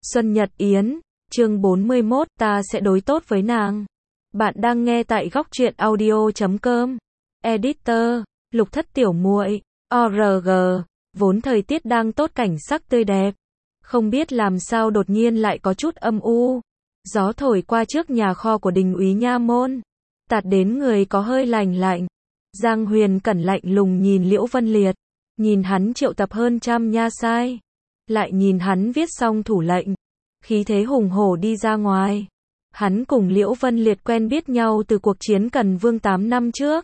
Xuân Nhật Yến, chương 41, ta sẽ đối tốt với nàng. Bạn đang nghe tại góc truyện audio.com. Editor, Lục Thất Tiểu Muội, ORG, vốn thời tiết đang tốt cảnh sắc tươi đẹp. Không biết làm sao đột nhiên lại có chút âm u. Gió thổi qua trước nhà kho của đình úy nha môn. Tạt đến người có hơi lạnh lạnh. Giang Huyền Cẩn lạnh lùng nhìn Liễu Vân Liệt. Nhìn hắn triệu tập hơn trăm nha sai. Lại nhìn hắn viết xong thủ lệnh. Khí thế hùng hổ đi ra ngoài. Hắn cùng Liễu Vân Liệt quen biết nhau từ cuộc chiến Cần Vương 8 năm trước.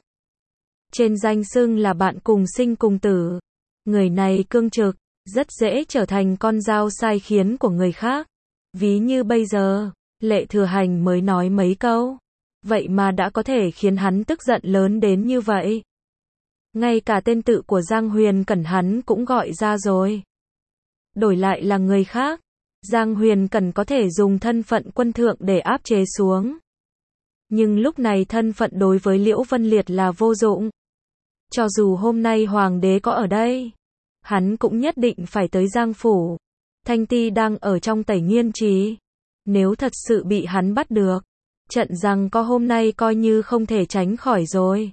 Trên danh xưng là bạn cùng sinh cùng tử. Người này cương trực, rất dễ trở thành con dao sai khiến của người khác. Ví như bây giờ, Lệ Thừa Hành mới nói mấy câu. Vậy mà đã có thể khiến hắn tức giận lớn đến như vậy. Ngay cả tên tự của Giang Huyền Cẩn hắn cũng gọi ra rồi. Đổi lại là người khác, Giang Huyền Cẩn có thể dùng thân phận quân thượng để áp chế xuống. Nhưng lúc này thân phận đối với Liễu Vân Liệt là vô dụng. Cho dù hôm nay hoàng đế có ở đây, hắn cũng nhất định phải tới Giang phủ. Thanh Ti đang ở trong Tẩy Nghiên Trì. Nếu thật sự bị hắn bắt được, trận giằng co hôm nay coi như không thể tránh khỏi rồi.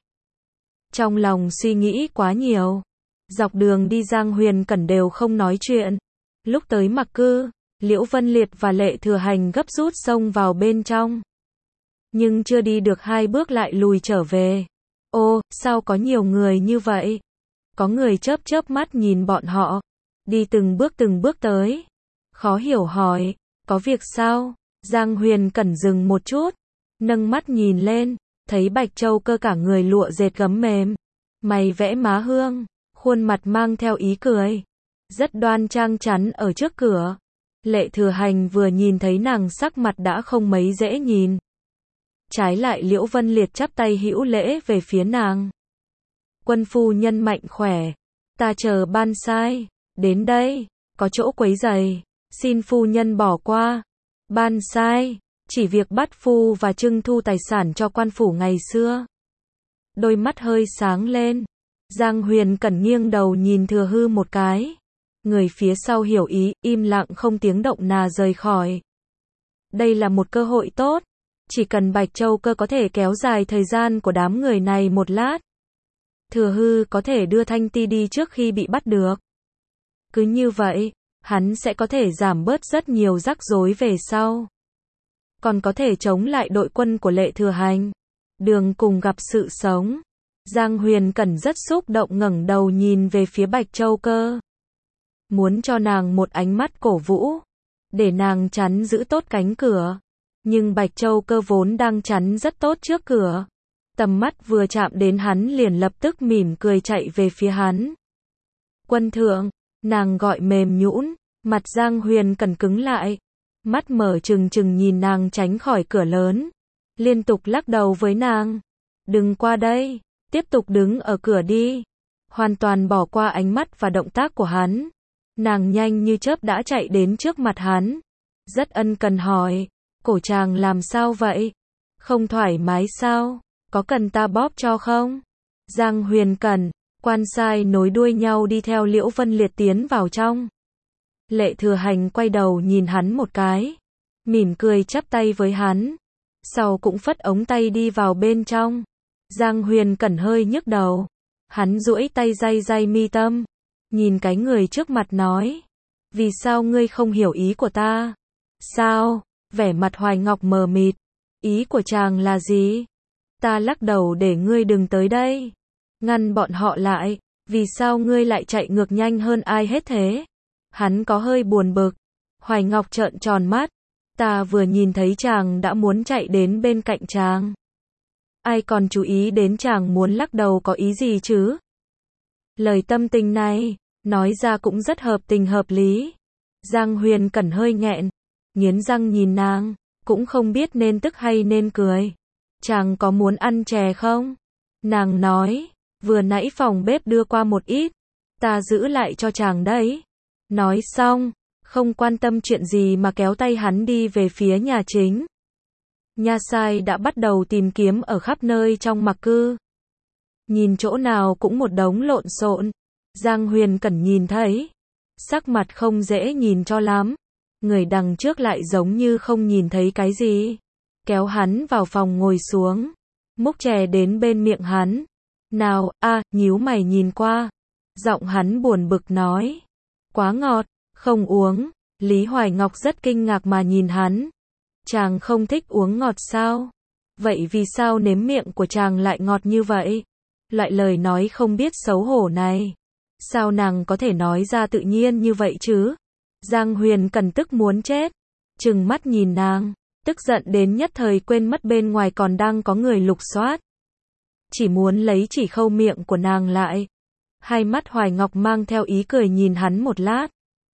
Trong lòng suy nghĩ quá nhiều, dọc đường đi Giang Huyền Cẩn đều không nói chuyện. Lúc tới Mặc Cư, Liễu Vân Liệt và Lệ Thừa Hành gấp rút xông vào bên trong. Nhưng chưa đi được 2 bước lại lùi trở về. Ô, sao có nhiều người như vậy? Có người chớp chớp mắt nhìn bọn họ, đi từng bước tới. Khó hiểu hỏi, có việc sao? Giang Huyền Cẩn dừng một chút, nâng mắt nhìn lên, thấy Bạch Châu Cơ cả người lụa dệt gấm mềm, mày vẽ má hương, khuôn mặt mang theo ý cười, rất đoan trang chắn ở trước cửa. Lệ Thừa Hành vừa nhìn thấy nàng sắc mặt đã không mấy dễ nhìn. Trái lại Liễu Vân Liệt chắp tay hữu lễ về phía nàng. Quân phu nhân mạnh khỏe, ta chờ ban sai, đến đây, có chỗ quấy rầy, xin phu nhân bỏ qua. Ban sai, chỉ việc bắt phu và trưng thu tài sản cho quan phủ ngày xưa. Đôi mắt hơi sáng lên, Giang Huyền Cẩn nghiêng đầu nhìn Thừa Hư một cái. Người phía sau hiểu ý, im lặng không tiếng động nà rời khỏi. Đây là một cơ hội tốt, chỉ cần Bạch Châu Cơ có thể kéo dài thời gian của đám người này một lát. Thừa Hư có thể đưa Thanh Ti đi trước khi bị bắt được. Cứ như vậy, hắn sẽ có thể giảm bớt rất nhiều rắc rối về sau. Còn có thể chống lại đội quân của Lệ Thừa Hành. Đường cùng gặp sự sống. Giang Huyền Cẩn rất xúc động ngẩng đầu nhìn về phía Bạch Châu Cơ. Muốn cho nàng một ánh mắt cổ vũ, để nàng chắn giữ tốt cánh cửa. Nhưng Bạch Châu Cơ vốn đang chắn rất tốt trước cửa. Tầm mắt vừa chạm đến hắn liền lập tức mỉm cười chạy về phía hắn. Quân thượng, nàng gọi mềm nhũn, mặt Giang Huyền Cẩn cứng lại. Mắt mở trừng trừng nhìn nàng tránh khỏi cửa lớn. Liên tục lắc đầu với nàng. Đừng qua đây, tiếp tục đứng ở cửa đi. Hoàn toàn bỏ qua ánh mắt và động tác của hắn. Nàng nhanh như chớp đã chạy đến trước mặt hắn. Rất ân cần hỏi, cổ chàng làm sao vậy? Không thoải mái sao? Có cần ta bóp cho không? Giang Huyền Cẩn, quan sai nối đuôi nhau đi theo Liễu Vân Liệt tiến vào trong. Lệ Thừa Hành quay đầu nhìn hắn một cái, mỉm cười chắp tay với hắn, sau cũng phất ống tay đi vào bên trong. Giang Huyền Cẩn hơi nhức đầu, hắn duỗi tay day day mi tâm, nhìn cái người trước mặt nói, vì sao ngươi không hiểu ý của ta? Sao? Vẻ mặt Hoài Ngọc mờ mịt, ý của chàng là gì? Ta lắc đầu để ngươi đừng tới đây, ngăn bọn họ lại, vì sao ngươi lại chạy ngược nhanh hơn ai hết thế? Hắn có hơi buồn bực. Hoài Ngọc trợn tròn mắt. Ta vừa nhìn thấy chàng đã muốn chạy đến bên cạnh chàng. Ai còn chú ý đến chàng muốn lắc đầu có ý gì chứ? Lời tâm tình này, nói ra cũng rất hợp tình hợp lý. Giang Huyền Cẩn hơi nghẹn, nghiến răng nhìn nàng, cũng không biết nên tức hay nên cười. Chàng có muốn ăn chè không? Nàng nói, vừa nãy phòng bếp đưa qua một ít, ta giữ lại cho chàng đấy. Nói xong, không quan tâm chuyện gì mà kéo tay hắn đi về phía nhà chính. Nha sai đã bắt đầu tìm kiếm ở khắp nơi trong Mặc Cư. Nhìn chỗ nào cũng một đống lộn xộn. Giang Huyền Cẩn nhìn thấy, sắc mặt không dễ nhìn cho lắm. người đằng trước lại giống như không nhìn thấy cái gì. Kéo hắn vào phòng ngồi xuống, múc chè đến bên miệng hắn. Nào, nhíu mày nhìn qua. Giọng hắn buồn bực nói. Quá ngọt, không uống. Lý Hoài Ngọc rất kinh ngạc mà nhìn hắn. Chàng không thích uống ngọt sao? Vậy vì sao nếm miệng của chàng lại ngọt như vậy? Loại lời nói không biết xấu hổ này. Sao nàng có thể nói ra tự nhiên như vậy chứ? Giang Huyền Cẩn tức muốn chết. Trừng mắt nhìn nàng. Tức giận đến nhất thời quên mất bên ngoài còn đang có người lục soát. Chỉ muốn lấy chỉ khâu miệng của nàng lại. Hai mắt Hoài Ngọc mang theo ý cười nhìn hắn một lát.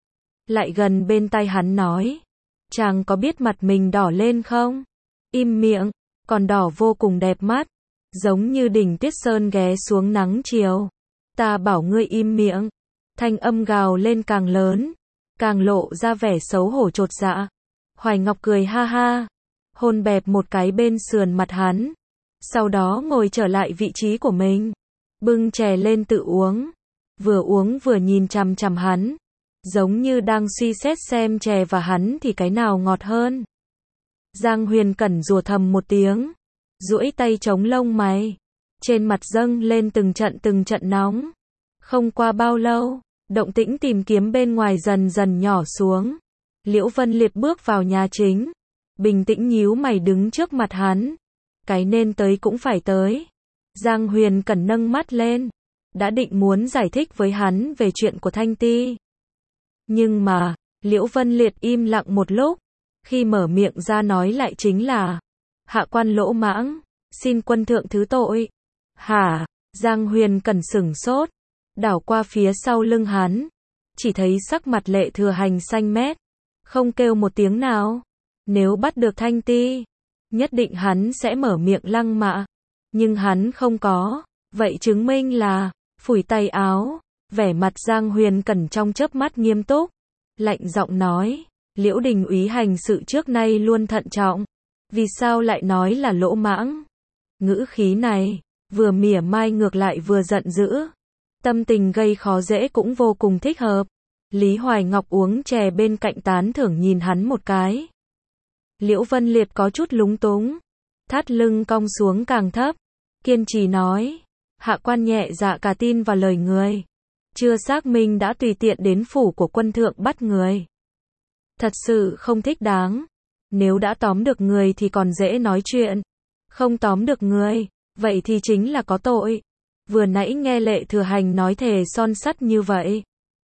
Lại gần bên tai hắn nói. Chàng có biết mặt mình đỏ lên không? Im miệng, còn đỏ vô cùng đẹp mắt. Giống như đỉnh Tuyết Sơn ghé xuống nắng chiều. Ta bảo ngươi im miệng. Thanh âm gào lên càng lớn. Càng lộ ra vẻ xấu hổ chột dạ. Hoài Ngọc cười ha ha. Hôn bẹp một cái bên sườn mặt hắn. Sau đó ngồi trở lại vị trí của mình. Bưng chè lên tự uống. Vừa uống vừa nhìn chằm chằm hắn. Giống như đang suy xét xem chè và hắn thì cái nào ngọt hơn. Giang Huyền Cẩn rủa thầm một tiếng. Duỗi tay chống lông mày. Trên mặt dâng lên từng trận nóng. Không qua bao lâu, động tĩnh tìm kiếm bên ngoài dần dần nhỏ xuống. Liễu Vân Liệt bước vào nhà chính. Bình tĩnh nhíu mày đứng trước mặt hắn. Cái nên tới cũng phải tới. Giang Huyền Cẩn nâng mắt lên. Đã định muốn giải thích với hắn về chuyện của Thanh Ti. Nhưng mà, Liễu Vân Liệt im lặng một lúc. Khi mở miệng ra nói lại chính là. Hạ quan lỗ mãng. Xin quân thượng thứ tội. Hả? Giang Huyền Cẩn sửng sốt. Đảo qua phía sau lưng hắn. Chỉ thấy sắc mặt Lệ Thừa Hành xanh mét. Không kêu một tiếng nào. Nếu bắt được Thanh Ti, nhất định hắn sẽ mở miệng lăng mạ. Nhưng hắn không có. Vậy chứng minh là, phủi tay áo. Vẻ mặt Giang Huyền Cẩn trong chớp mắt nghiêm túc. Lạnh giọng nói. Liễu Đình úy hành sự trước nay luôn thận trọng. Vì sao lại nói là lỗ mãng? Ngữ khí này, vừa mỉa mai ngược lại vừa giận dữ. Tâm tình gây khó dễ cũng vô cùng thích hợp. Lý Hoài Ngọc uống chè bên cạnh tán thưởng nhìn hắn một cái. Liễu Vân Liệt có chút lúng túng. Thắt lưng cong xuống càng thấp. Kiên trì nói. Hạ quan nhẹ dạ cả tin vào lời người. Chưa xác minh đã tùy tiện đến phủ của quân thượng bắt người. Thật sự không thích đáng. Nếu đã tóm được người thì còn dễ nói chuyện. Không tóm được người, vậy thì chính là có tội. Vừa nãy nghe Lệ Thừa Hành nói thề son sắt như vậy.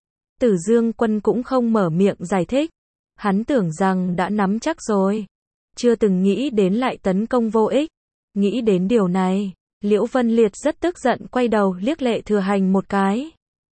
Tử Dương Quân cũng không mở miệng giải thích. Hắn tưởng rằng đã nắm chắc rồi. Chưa từng nghĩ đến lại tấn công vô ích. Nghĩ đến điều này, Liễu Vân Liệt rất tức giận quay đầu liếc Lệ Thừa Hành một cái.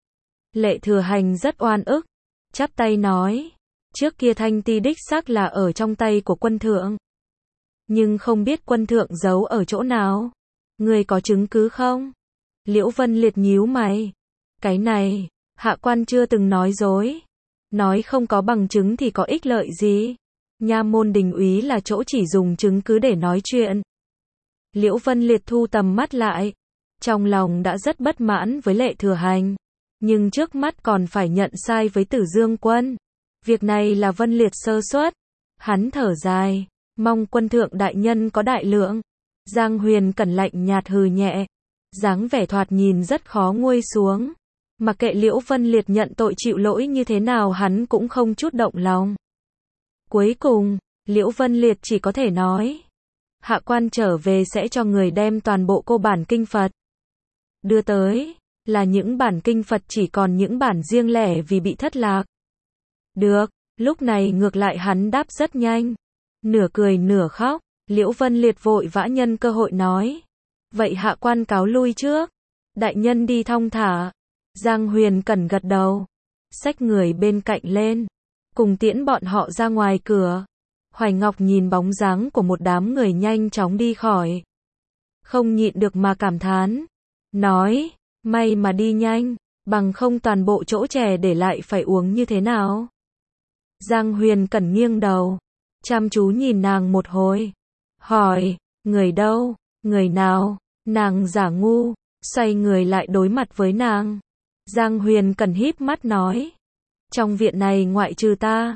Lệ Thừa Hành rất oan ức. Chắp tay nói. Trước kia Thanh Ti đích xác là ở trong tay của quân thượng. Nhưng không biết quân thượng giấu ở chỗ nào. Người có chứng cứ không? Liễu Vân Liệt nhíu mày. Cái này, hạ quan chưa từng nói dối. Nói không có bằng chứng thì có ích lợi gì? Nha môn đình úy là chỗ chỉ dùng chứng cứ để nói chuyện. Liễu Vân Liệt thu tầm mắt lại. Trong lòng đã rất bất mãn với Lệ Thừa Hành. Nhưng trước mắt còn phải nhận sai với Tử Dương Quân. Việc này là Vân Liệt sơ suất. Hắn thở dài. Mong quân thượng đại nhân có đại lượng. Giang Huyền Cẩn lạnh nhạt hừ nhẹ. Dáng vẻ thoạt nhìn rất khó nguôi xuống. Mặc kệ Liễu Vân Liệt nhận tội chịu lỗi như thế nào hắn cũng không chút động lòng. Cuối cùng, Liễu Vân Liệt chỉ có thể nói. Hạ quan trở về sẽ cho người đem toàn bộ cô bản kinh Phật. Đưa tới, là những bản kinh Phật chỉ còn những bản riêng lẻ vì bị thất lạc. Được, lúc này ngược lại hắn đáp rất nhanh. Nửa cười nửa khóc, Liễu Vân Liệt vội vã nhân cơ hội nói. Vậy hạ quan cáo lui trước. Đại nhân đi thong thả. Giang Huyền Cẩn gật đầu. Xách người bên cạnh lên. Cùng tiễn bọn họ ra ngoài cửa. Hoài Ngọc nhìn bóng dáng của một đám người nhanh chóng đi khỏi. Không nhịn được mà cảm thán. Nói, may mà đi nhanh. Bằng không toàn bộ chỗ chè để lại phải uống như thế nào. Giang Huyền Cẩn nghiêng đầu. Chăm chú nhìn nàng một hồi. Hỏi, người đâu? Người nào? Nàng giả ngu. Xoay người lại đối mặt với nàng. Giang Huyền Cẩn híp mắt nói. Trong viện này ngoại trừ ta.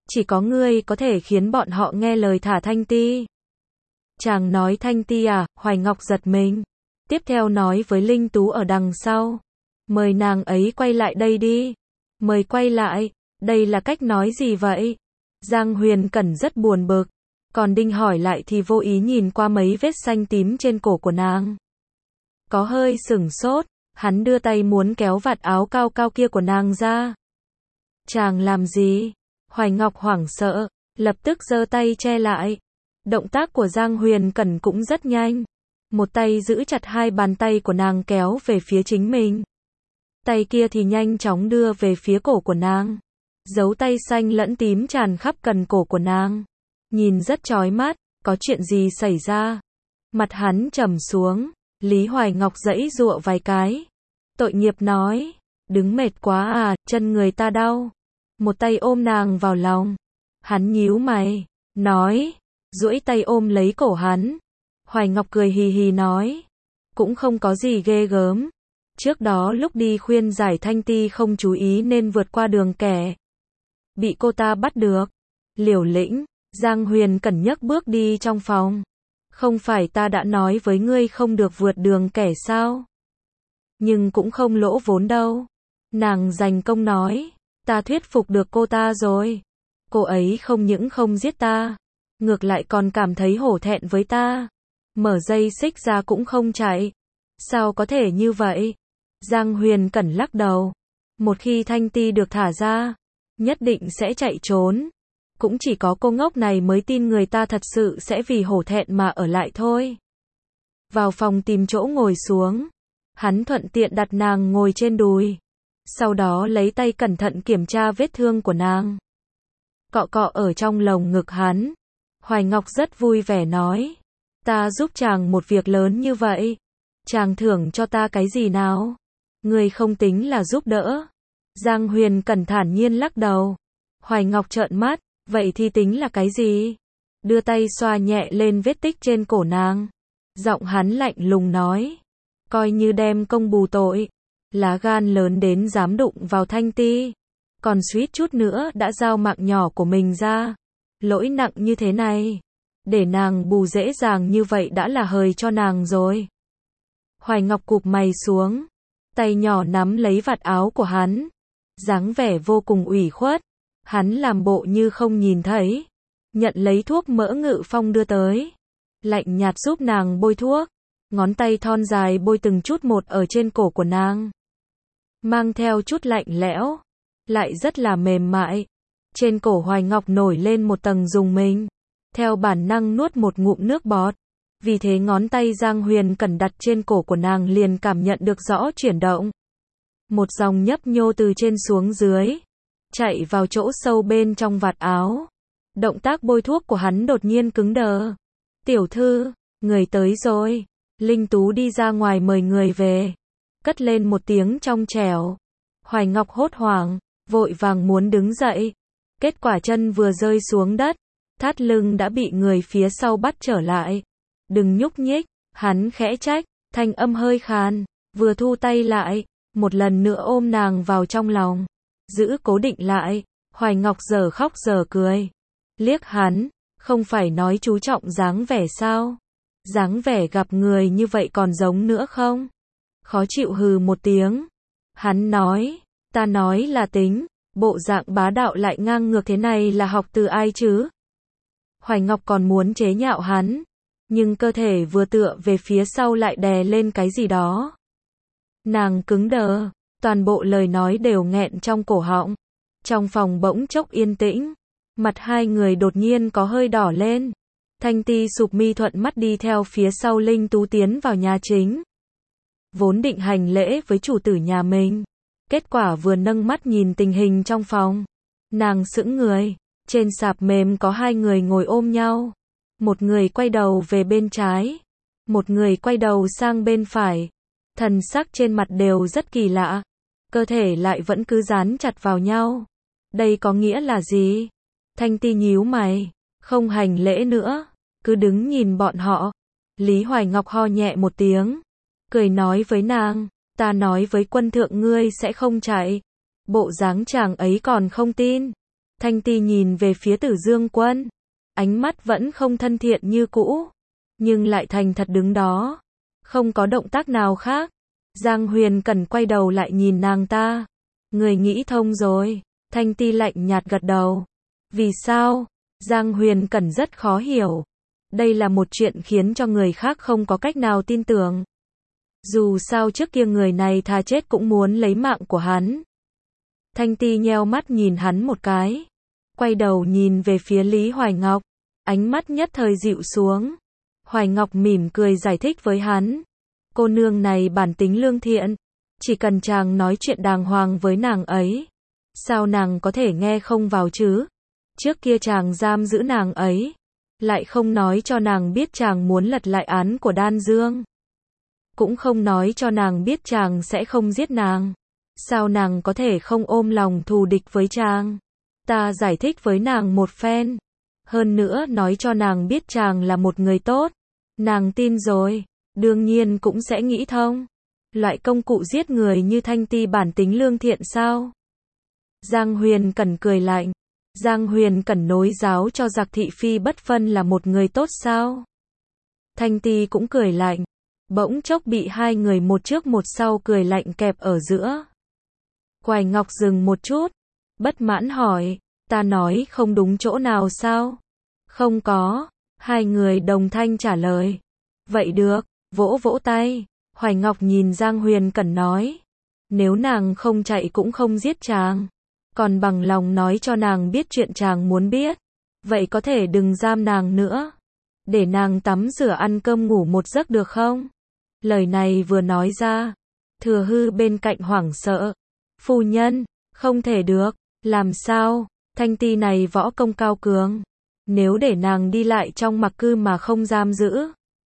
Chỉ có ngươi có thể khiến bọn họ nghe lời thả Thanh Ti. Chàng nói Thanh Ti à, Hoài Ngọc giật mình. Tiếp theo nói với Linh Tú ở đằng sau. Mời nàng ấy quay lại đây đi. Mời quay lại, đây là cách nói gì vậy? Giang Huyền Cẩn rất buồn bực. Còn Đinh hỏi lại thì vô ý nhìn qua mấy vết xanh tím trên cổ của nàng. Có hơi sửng sốt, hắn đưa tay muốn kéo vạt áo cao cao kia của nàng ra. Chàng làm gì? Hoài Ngọc hoảng sợ, lập tức giơ tay che lại. Động tác của Giang Huyền Cẩn cũng rất nhanh. Một tay giữ chặt hai bàn tay của nàng kéo về phía chính mình. Tay kia thì nhanh chóng đưa về phía cổ của nàng. Dấu tay xanh lẫn tím tràn khắp cần cổ của nàng. Nhìn rất chói mắt, có chuyện gì xảy ra? Mặt hắn trầm xuống, Lý Hoài Ngọc giãy giụa vài cái. Tội nghiệp nói, đứng mệt quá à, chân người ta đau. Một tay ôm nàng vào lòng. Hắn nhíu mày, nói, duỗi tay ôm lấy cổ hắn. Hoài Ngọc cười hì hì nói, cũng không có gì ghê gớm. Trước đó lúc đi khuyên giải Thanh Ti không chú ý nên vượt qua đường kẻ. Bị cô ta bắt được. Liều lĩnh, Giang Huyền Cẩn nhấc bước đi trong phòng. Không phải ta đã nói với ngươi không được vượt đường kẻ sao? Nhưng cũng không lỗ vốn đâu. Nàng giành công nói, ta thuyết phục được cô ta rồi. Cô ấy không những không giết ta, ngược lại còn cảm thấy hổ thẹn với ta. Mở dây xích ra cũng không chạy. Sao có thể như vậy? Giang Huyền Cẩn lắc đầu. Một khi Thanh Ti được thả ra, nhất định sẽ chạy trốn. Cũng chỉ có cô ngốc này mới tin người ta thật sự sẽ vì hổ thẹn mà ở lại thôi. Vào phòng tìm chỗ ngồi xuống. Hắn thuận tiện đặt nàng ngồi trên đùi. Sau đó lấy tay cẩn thận kiểm tra vết thương của nàng. Cọ cọ ở trong lồng ngực hắn. Hoài Ngọc rất vui vẻ nói. Ta giúp chàng một việc lớn như vậy. Chàng thưởng cho ta cái gì nào? Người không tính là giúp đỡ. Giang Huyền Cẩn thản nhiên lắc đầu. Hoài Ngọc trợn mắt. Vậy thì tính là cái gì? Đưa tay xoa nhẹ lên vết tích trên cổ nàng. Giọng hắn lạnh lùng nói. Coi như đem công bù tội. Lá gan lớn đến dám đụng vào Thanh Ti. Còn suýt chút nữa đã giao mạng nhỏ của mình ra. Lỗi nặng như thế này. Để nàng bù dễ dàng như vậy đã là hời cho nàng rồi. Hoài Ngọc cụp mày xuống. Tay nhỏ nắm lấy vạt áo của hắn. Dáng vẻ vô cùng ủy khuất. Hắn làm bộ như không nhìn thấy. Nhận lấy thuốc mỡ Ngự Phong đưa tới. Lạnh nhạt giúp nàng bôi thuốc. Ngón tay thon dài bôi từng chút một ở trên cổ của nàng. Mang theo chút lạnh lẽo. Lại rất là mềm mại. Trên cổ Hoài Ngọc nổi lên một tầng rùng mình. Theo bản năng nuốt một ngụm nước bọt. Vì thế ngón tay Giang Huyền Cẩn đặt trên cổ của nàng liền cảm nhận được rõ chuyển động. Một dòng nhấp nhô từ trên xuống dưới. Chạy vào chỗ sâu bên trong vạt áo. Động tác bôi thuốc của hắn đột nhiên cứng đờ. Tiểu thư, người tới rồi. Linh Tú đi ra ngoài mời người về. Cất lên một tiếng trong trẻo. Hoài Ngọc hốt hoảng, vội vàng muốn đứng dậy. Kết quả chân vừa rơi xuống đất. Thắt lưng đã bị người phía sau bắt trở lại. Đừng nhúc nhích, hắn khẽ trách, thanh âm hơi khàn. Vừa thu tay lại, một lần nữa ôm nàng vào trong lòng. Giữ cố định lại, Hoài Ngọc giờ khóc giờ cười. Liếc hắn, không phải nói chú trọng dáng vẻ sao? Dáng vẻ gặp người như vậy còn giống nữa không? Khó chịu hừ một tiếng. Hắn nói, ta nói là tính, bộ dạng bá đạo lại ngang ngược thế này là học từ ai chứ? Hoài Ngọc còn muốn chế nhạo hắn, nhưng cơ thể vừa tựa về phía sau lại đè lên cái gì đó. Nàng cứng đờ, toàn bộ lời nói đều nghẹn trong cổ họng. Trong phòng bỗng chốc yên tĩnh, mặt hai người đột nhiên có hơi đỏ lên. Thanh Ti sụp mi thuận mắt đi theo phía sau Linh Tú tiến vào nhà chính. Vốn định hành lễ với chủ tử nhà mình. Kết quả vừa nâng mắt nhìn tình hình trong phòng. Nàng sững người. Trên sạp mềm có hai người ngồi ôm nhau. Một người quay đầu về bên trái. Một người quay đầu sang bên phải. Thần sắc trên mặt đều rất kỳ lạ. Cơ thể lại vẫn cứ dán chặt vào nhau. Đây có nghĩa là gì? Thanh Ti nhíu mày. Không hành lễ nữa. Cứ đứng nhìn bọn họ. Lý Hoài Ngọc ho nhẹ một tiếng. Cười nói với nàng. Ta nói với quân thượng ngươi sẽ không chạy. Bộ dáng chàng ấy còn không tin. Thanh Ti nhìn về phía Tử Dương Quân. Ánh mắt vẫn không thân thiện như cũ, nhưng lại thành thật đứng đó, không có động tác nào khác. Giang Huyền Cẩn quay đầu lại nhìn nàng ta. Người nghĩ thông rồi. Thanh Ti lạnh nhạt gật đầu. Vì sao? Giang Huyền Cẩn rất khó hiểu. Đây là một chuyện khiến cho người khác không có cách nào tin tưởng. Dù sao trước kia người này thà chết cũng muốn lấy mạng của hắn. Thanh Ti nheo mắt nhìn hắn một cái. Quay đầu nhìn về phía Lý Hoài Ngọc. Ánh mắt nhất thời dịu xuống. Hoài Ngọc mỉm cười giải thích với hắn. Cô nương này bản tính lương thiện. Chỉ cần chàng nói chuyện đàng hoàng với nàng ấy. Sao nàng có thể nghe không vào chứ? Trước kia chàng giam giữ nàng ấy. Lại không nói cho nàng biết chàng muốn lật lại án của Đan Dương. Cũng không nói cho nàng biết chàng sẽ không giết nàng. Sao nàng có thể không ôm lòng thù địch với chàng? Ta giải thích với nàng một phen. Hơn nữa nói cho nàng biết chàng là một người tốt. Nàng tin rồi. Đương nhiên cũng sẽ nghĩ thông. Loại công cụ giết người như Thanh Ti bản tính lương thiện sao? Giang Huyền Cẩn cười lạnh. Giang Huyền Cẩn nối giáo cho Giặc Thị Phi bất phân là một người tốt sao? Thanh Ti cũng cười lạnh. Bỗng chốc bị hai người một trước một sau cười lạnh kẹp ở giữa. Hoài Ngọc dừng một chút. Bất mãn hỏi. Ta nói không đúng chỗ nào sao? Không có. Hai người đồng thanh trả lời. Vậy được. Vỗ vỗ tay. Hoài Ngọc nhìn Giang Huyền Cẩn nói. Nếu nàng không chạy cũng không giết chàng. Còn bằng lòng nói cho nàng biết chuyện chàng muốn biết. Vậy có thể đừng giam nàng nữa. Để nàng tắm rửa ăn cơm ngủ một giấc được không? Lời này vừa nói ra. Thừa Hư bên cạnh hoảng sợ. Phu nhân, không thể được. Làm sao? Thanh Ti này võ công cao cường. Nếu để nàng đi lại trong mặc cư mà không giam giữ.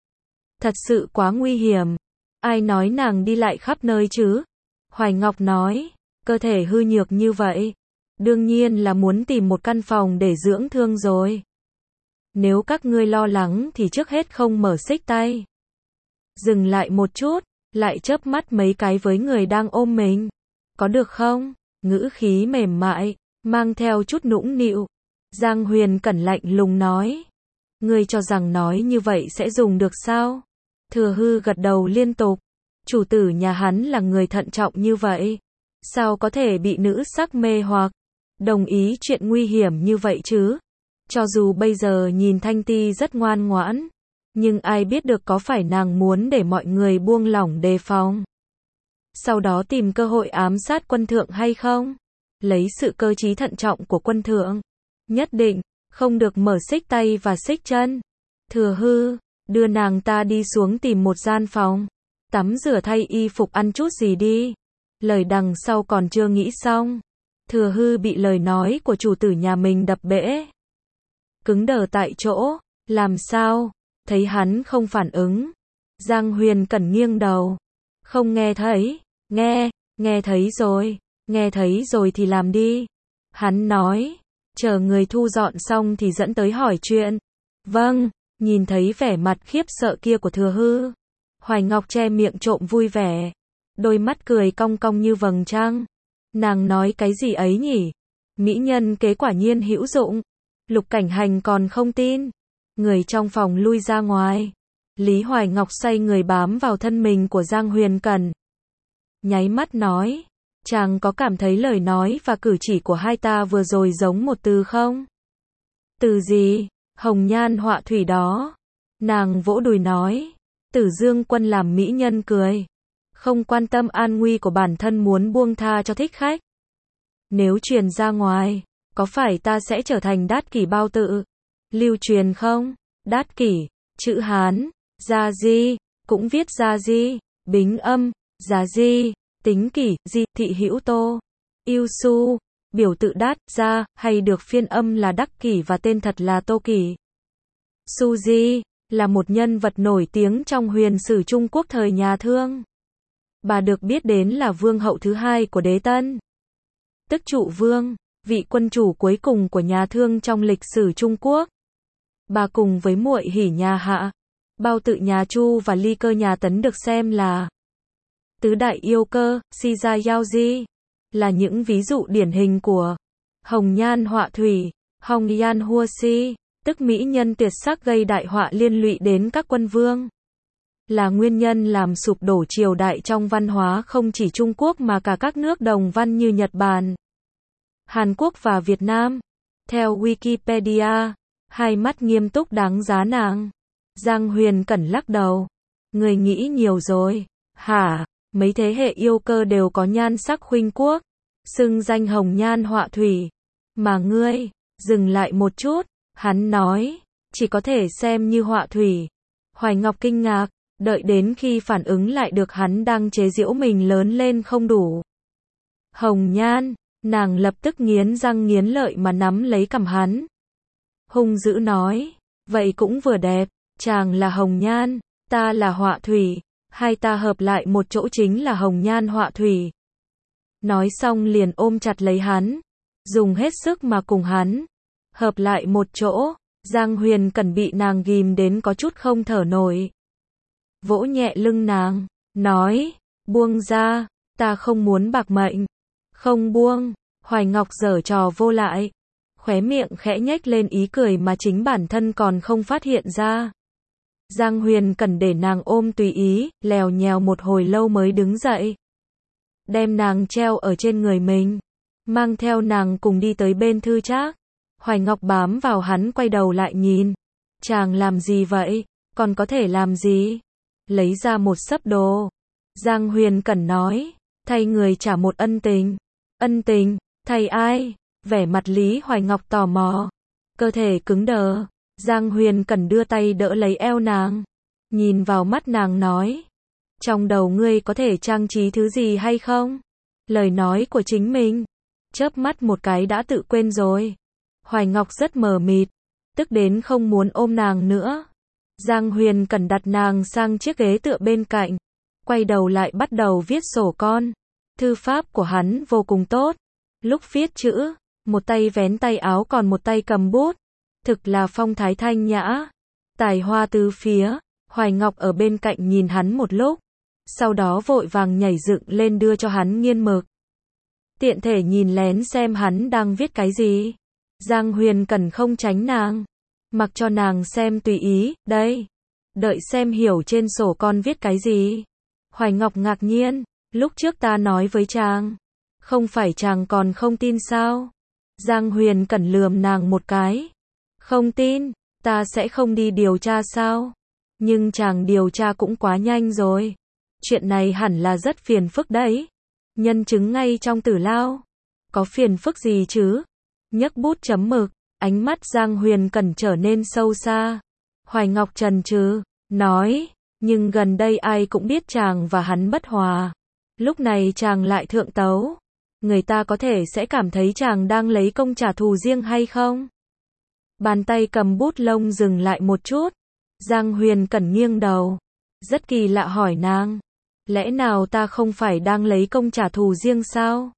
Thật sự quá nguy hiểm. Ai nói nàng đi lại khắp nơi chứ? Hoài Ngọc nói. Cơ thể hư nhược như vậy. Đương nhiên là muốn tìm một căn phòng để dưỡng thương rồi. Nếu các ngươi lo lắng thì trước hết không mở xích tay. Dừng lại một chút. Lại chớp mắt mấy cái với người đang ôm mình. Có được không? Ngữ khí mềm mại. Mang theo chút nũng nịu. Giang Huyền Cẩn lạnh lùng nói. Ngươi cho rằng nói như vậy sẽ dùng được sao? Thừa Hư gật đầu liên tục. Chủ tử nhà hắn là người thận trọng như vậy. Sao có thể bị nữ sắc mê hoặc? Đồng ý chuyện nguy hiểm như vậy chứ? Cho dù bây giờ nhìn Thanh Ti rất ngoan ngoãn. Nhưng ai biết được có phải nàng muốn để mọi người buông lỏng đề phòng. Sau đó tìm cơ hội ám sát quân thượng hay không? Lấy sự cơ trí thận trọng của quân thượng. Nhất định, không được mở xích tay và xích chân. Thừa Hư, đưa nàng ta đi xuống tìm một gian phòng. Tắm rửa thay y phục ăn chút gì đi. Lời đằng sau còn chưa nghĩ xong. Thừa Hư bị lời nói của chủ tử nhà mình đập bể. Cứng đờ tại chỗ. Làm sao? Thấy hắn không phản ứng. Giang Huyền Cẩn nghiêng đầu. Không nghe thấy. Nghe thấy rồi. Nghe thấy rồi thì làm đi. Hắn nói. Chờ người thu dọn xong thì dẫn tới hỏi chuyện. Vâng. Nhìn thấy vẻ mặt khiếp sợ kia của Thừa Hư. Hoài Ngọc che miệng trộm vui vẻ. Đôi mắt cười cong cong như vầng trăng. Nàng nói cái gì ấy nhỉ? Mỹ nhân kế quả nhiên hữu dụng. Lục Cảnh Hành còn không tin. Người trong phòng lui ra ngoài. Lý Hoài Ngọc xoay người bám vào thân mình của Giang Huyền Cẩn. Nháy mắt nói. Chàng có cảm thấy lời nói và cử chỉ của hai ta vừa rồi giống một từ không? Từ gì? Hồng nhan họa thủy đó. Nàng vỗ đùi nói. Tử Dương Quân làm mỹ nhân cười. Không quan tâm an nguy của bản thân muốn buông tha cho thích khách. Nếu truyền ra ngoài, có phải ta sẽ trở thành Đát Kỷ bao tự? Lưu truyền không? Đát Kỷ, chữ Hán, Gia Di, cũng viết Gia Di, bính âm, Gia Di, tính kỷ, Di, thị hữu tô, yêu su, biểu tự Đát, Gia, hay được phiên âm là Đắc Kỷ và tên thật là Tô Kỷ. Su Di, là một nhân vật nổi tiếng trong huyền sử Trung Quốc thời nhà Thương. Bà được biết đến là vương hậu thứ hai của đế Tân. Tức Trụ Vương, vị quân chủ cuối cùng của nhà Thương trong lịch sử Trung Quốc. Bà cùng với muội Hỉ nhà Hạ, Bao Tự nhà Chu và Ly Cơ nhà Tấn được xem là tứ đại yêu cơ, Si Gia Giao Di, là những ví dụ điển hình của Hồng nhan họa thủy, hồng nhan hua si, tức mỹ nhân tuyệt sắc gây đại họa liên lụy đến các quân vương. Là nguyên nhân làm sụp đổ triều đại trong văn hóa không chỉ Trung Quốc mà cả các nước đồng văn như Nhật Bản, Hàn Quốc và Việt Nam. Theo Wikipedia, hai mắt nghiêm túc đáng giá nàng. Giang Huyền Cẩn lắc đầu. Người nghĩ nhiều rồi. Hả, mấy thế hệ yêu cơ đều có nhan sắc khuynh quốc, xưng danh hồng nhan họa thủy. Mà ngươi, dừng lại một chút, hắn nói, chỉ có thể xem như họa thủy. Hoài Ngọc kinh ngạc, đợi đến khi phản ứng lại được hắn đang chế giễu mình lớn lên không đủ. Hồng nhan, nàng lập tức nghiến răng nghiến lợi mà nắm lấy cằm hắn. Hung dữ nói, vậy cũng vừa đẹp, chàng là hồng nhan, ta là họa thủy, hai ta hợp lại một chỗ chính là hồng nhan họa thủy. Nói xong liền ôm chặt lấy hắn, dùng hết sức mà cùng hắn hợp lại một chỗ. Giang Huyền Cẩn bị nàng ghìm đến có chút không thở nổi. Vỗ nhẹ lưng nàng, nói, buông ra, ta không muốn bạc mệnh. Không buông. Hoài Ngọc giở trò vô lại, khóe miệng khẽ nhếch lên ý cười mà chính bản thân còn không phát hiện ra. Giang Huyền Cẩn để nàng ôm tùy ý, lèo nhèo một hồi lâu mới đứng dậy, đem nàng treo ở trên người mình, mang theo nàng cùng đi tới bên Thư Trác. Hoài Ngọc bám vào hắn quay đầu lại nhìn. Chàng làm gì vậy? Còn có thể làm gì? Lấy ra một xấp đồ. Giang Huyền Cẩn nói, thay người trả một ân tình. Ân tình? Thay ai? Vẻ mặt Lý Hoài Ngọc tò mò. Cơ thể cứng đờ. Giang Huyền Cẩn đưa tay đỡ lấy eo nàng, nhìn vào mắt nàng nói, trong đầu ngươi có thể trang trí thứ gì hay không? Lời nói của chính mình. Chớp mắt một cái đã tự quên rồi. Hoài Ngọc rất mờ mịt, tức đến không muốn ôm nàng nữa. Giang Huyền Cẩn đặt nàng sang chiếc ghế tựa bên cạnh, quay đầu lại bắt đầu viết sổ con. Thư pháp của hắn vô cùng tốt. Lúc viết chữ, một tay vén tay áo còn một tay cầm bút. Thực là phong thái thanh nhã, tài hoa tứ phía. Hoài Ngọc ở bên cạnh nhìn hắn một lúc, sau đó vội vàng nhảy dựng lên đưa cho hắn nghiên mực. Tiện thể nhìn lén xem hắn đang viết cái gì. Giang Huyền Cẩn không tránh nàng, mặc cho nàng xem tùy ý. Đây, đợi xem hiểu trên sổ con viết cái gì. Hoài Ngọc ngạc nhiên, lúc trước ta nói với chàng, không phải chàng còn không tin sao? Giang Huyền Cẩn lườm nàng một cái. Không tin, ta sẽ không đi điều tra sao? Nhưng chàng điều tra cũng quá nhanh rồi. Chuyện này hẳn là rất phiền phức đấy. Nhân chứng ngay trong tử lao. Có phiền phức gì chứ? Nhấc bút chấm mực, ánh mắt Giang Huyền Cẩn trở nên sâu xa. Hoài Ngọc chần chừ, nói, nhưng gần đây ai cũng biết chàng và hắn bất hòa. Lúc này chàng lại thượng tấu. Người ta có thể sẽ cảm thấy chàng đang lấy công trả thù riêng hay không? Bàn tay cầm bút lông dừng lại một chút. Giang Huyền Cẩn nghiêng đầu, rất kỳ lạ hỏi nàng, lẽ nào ta không phải đang lấy công trả thù riêng sao?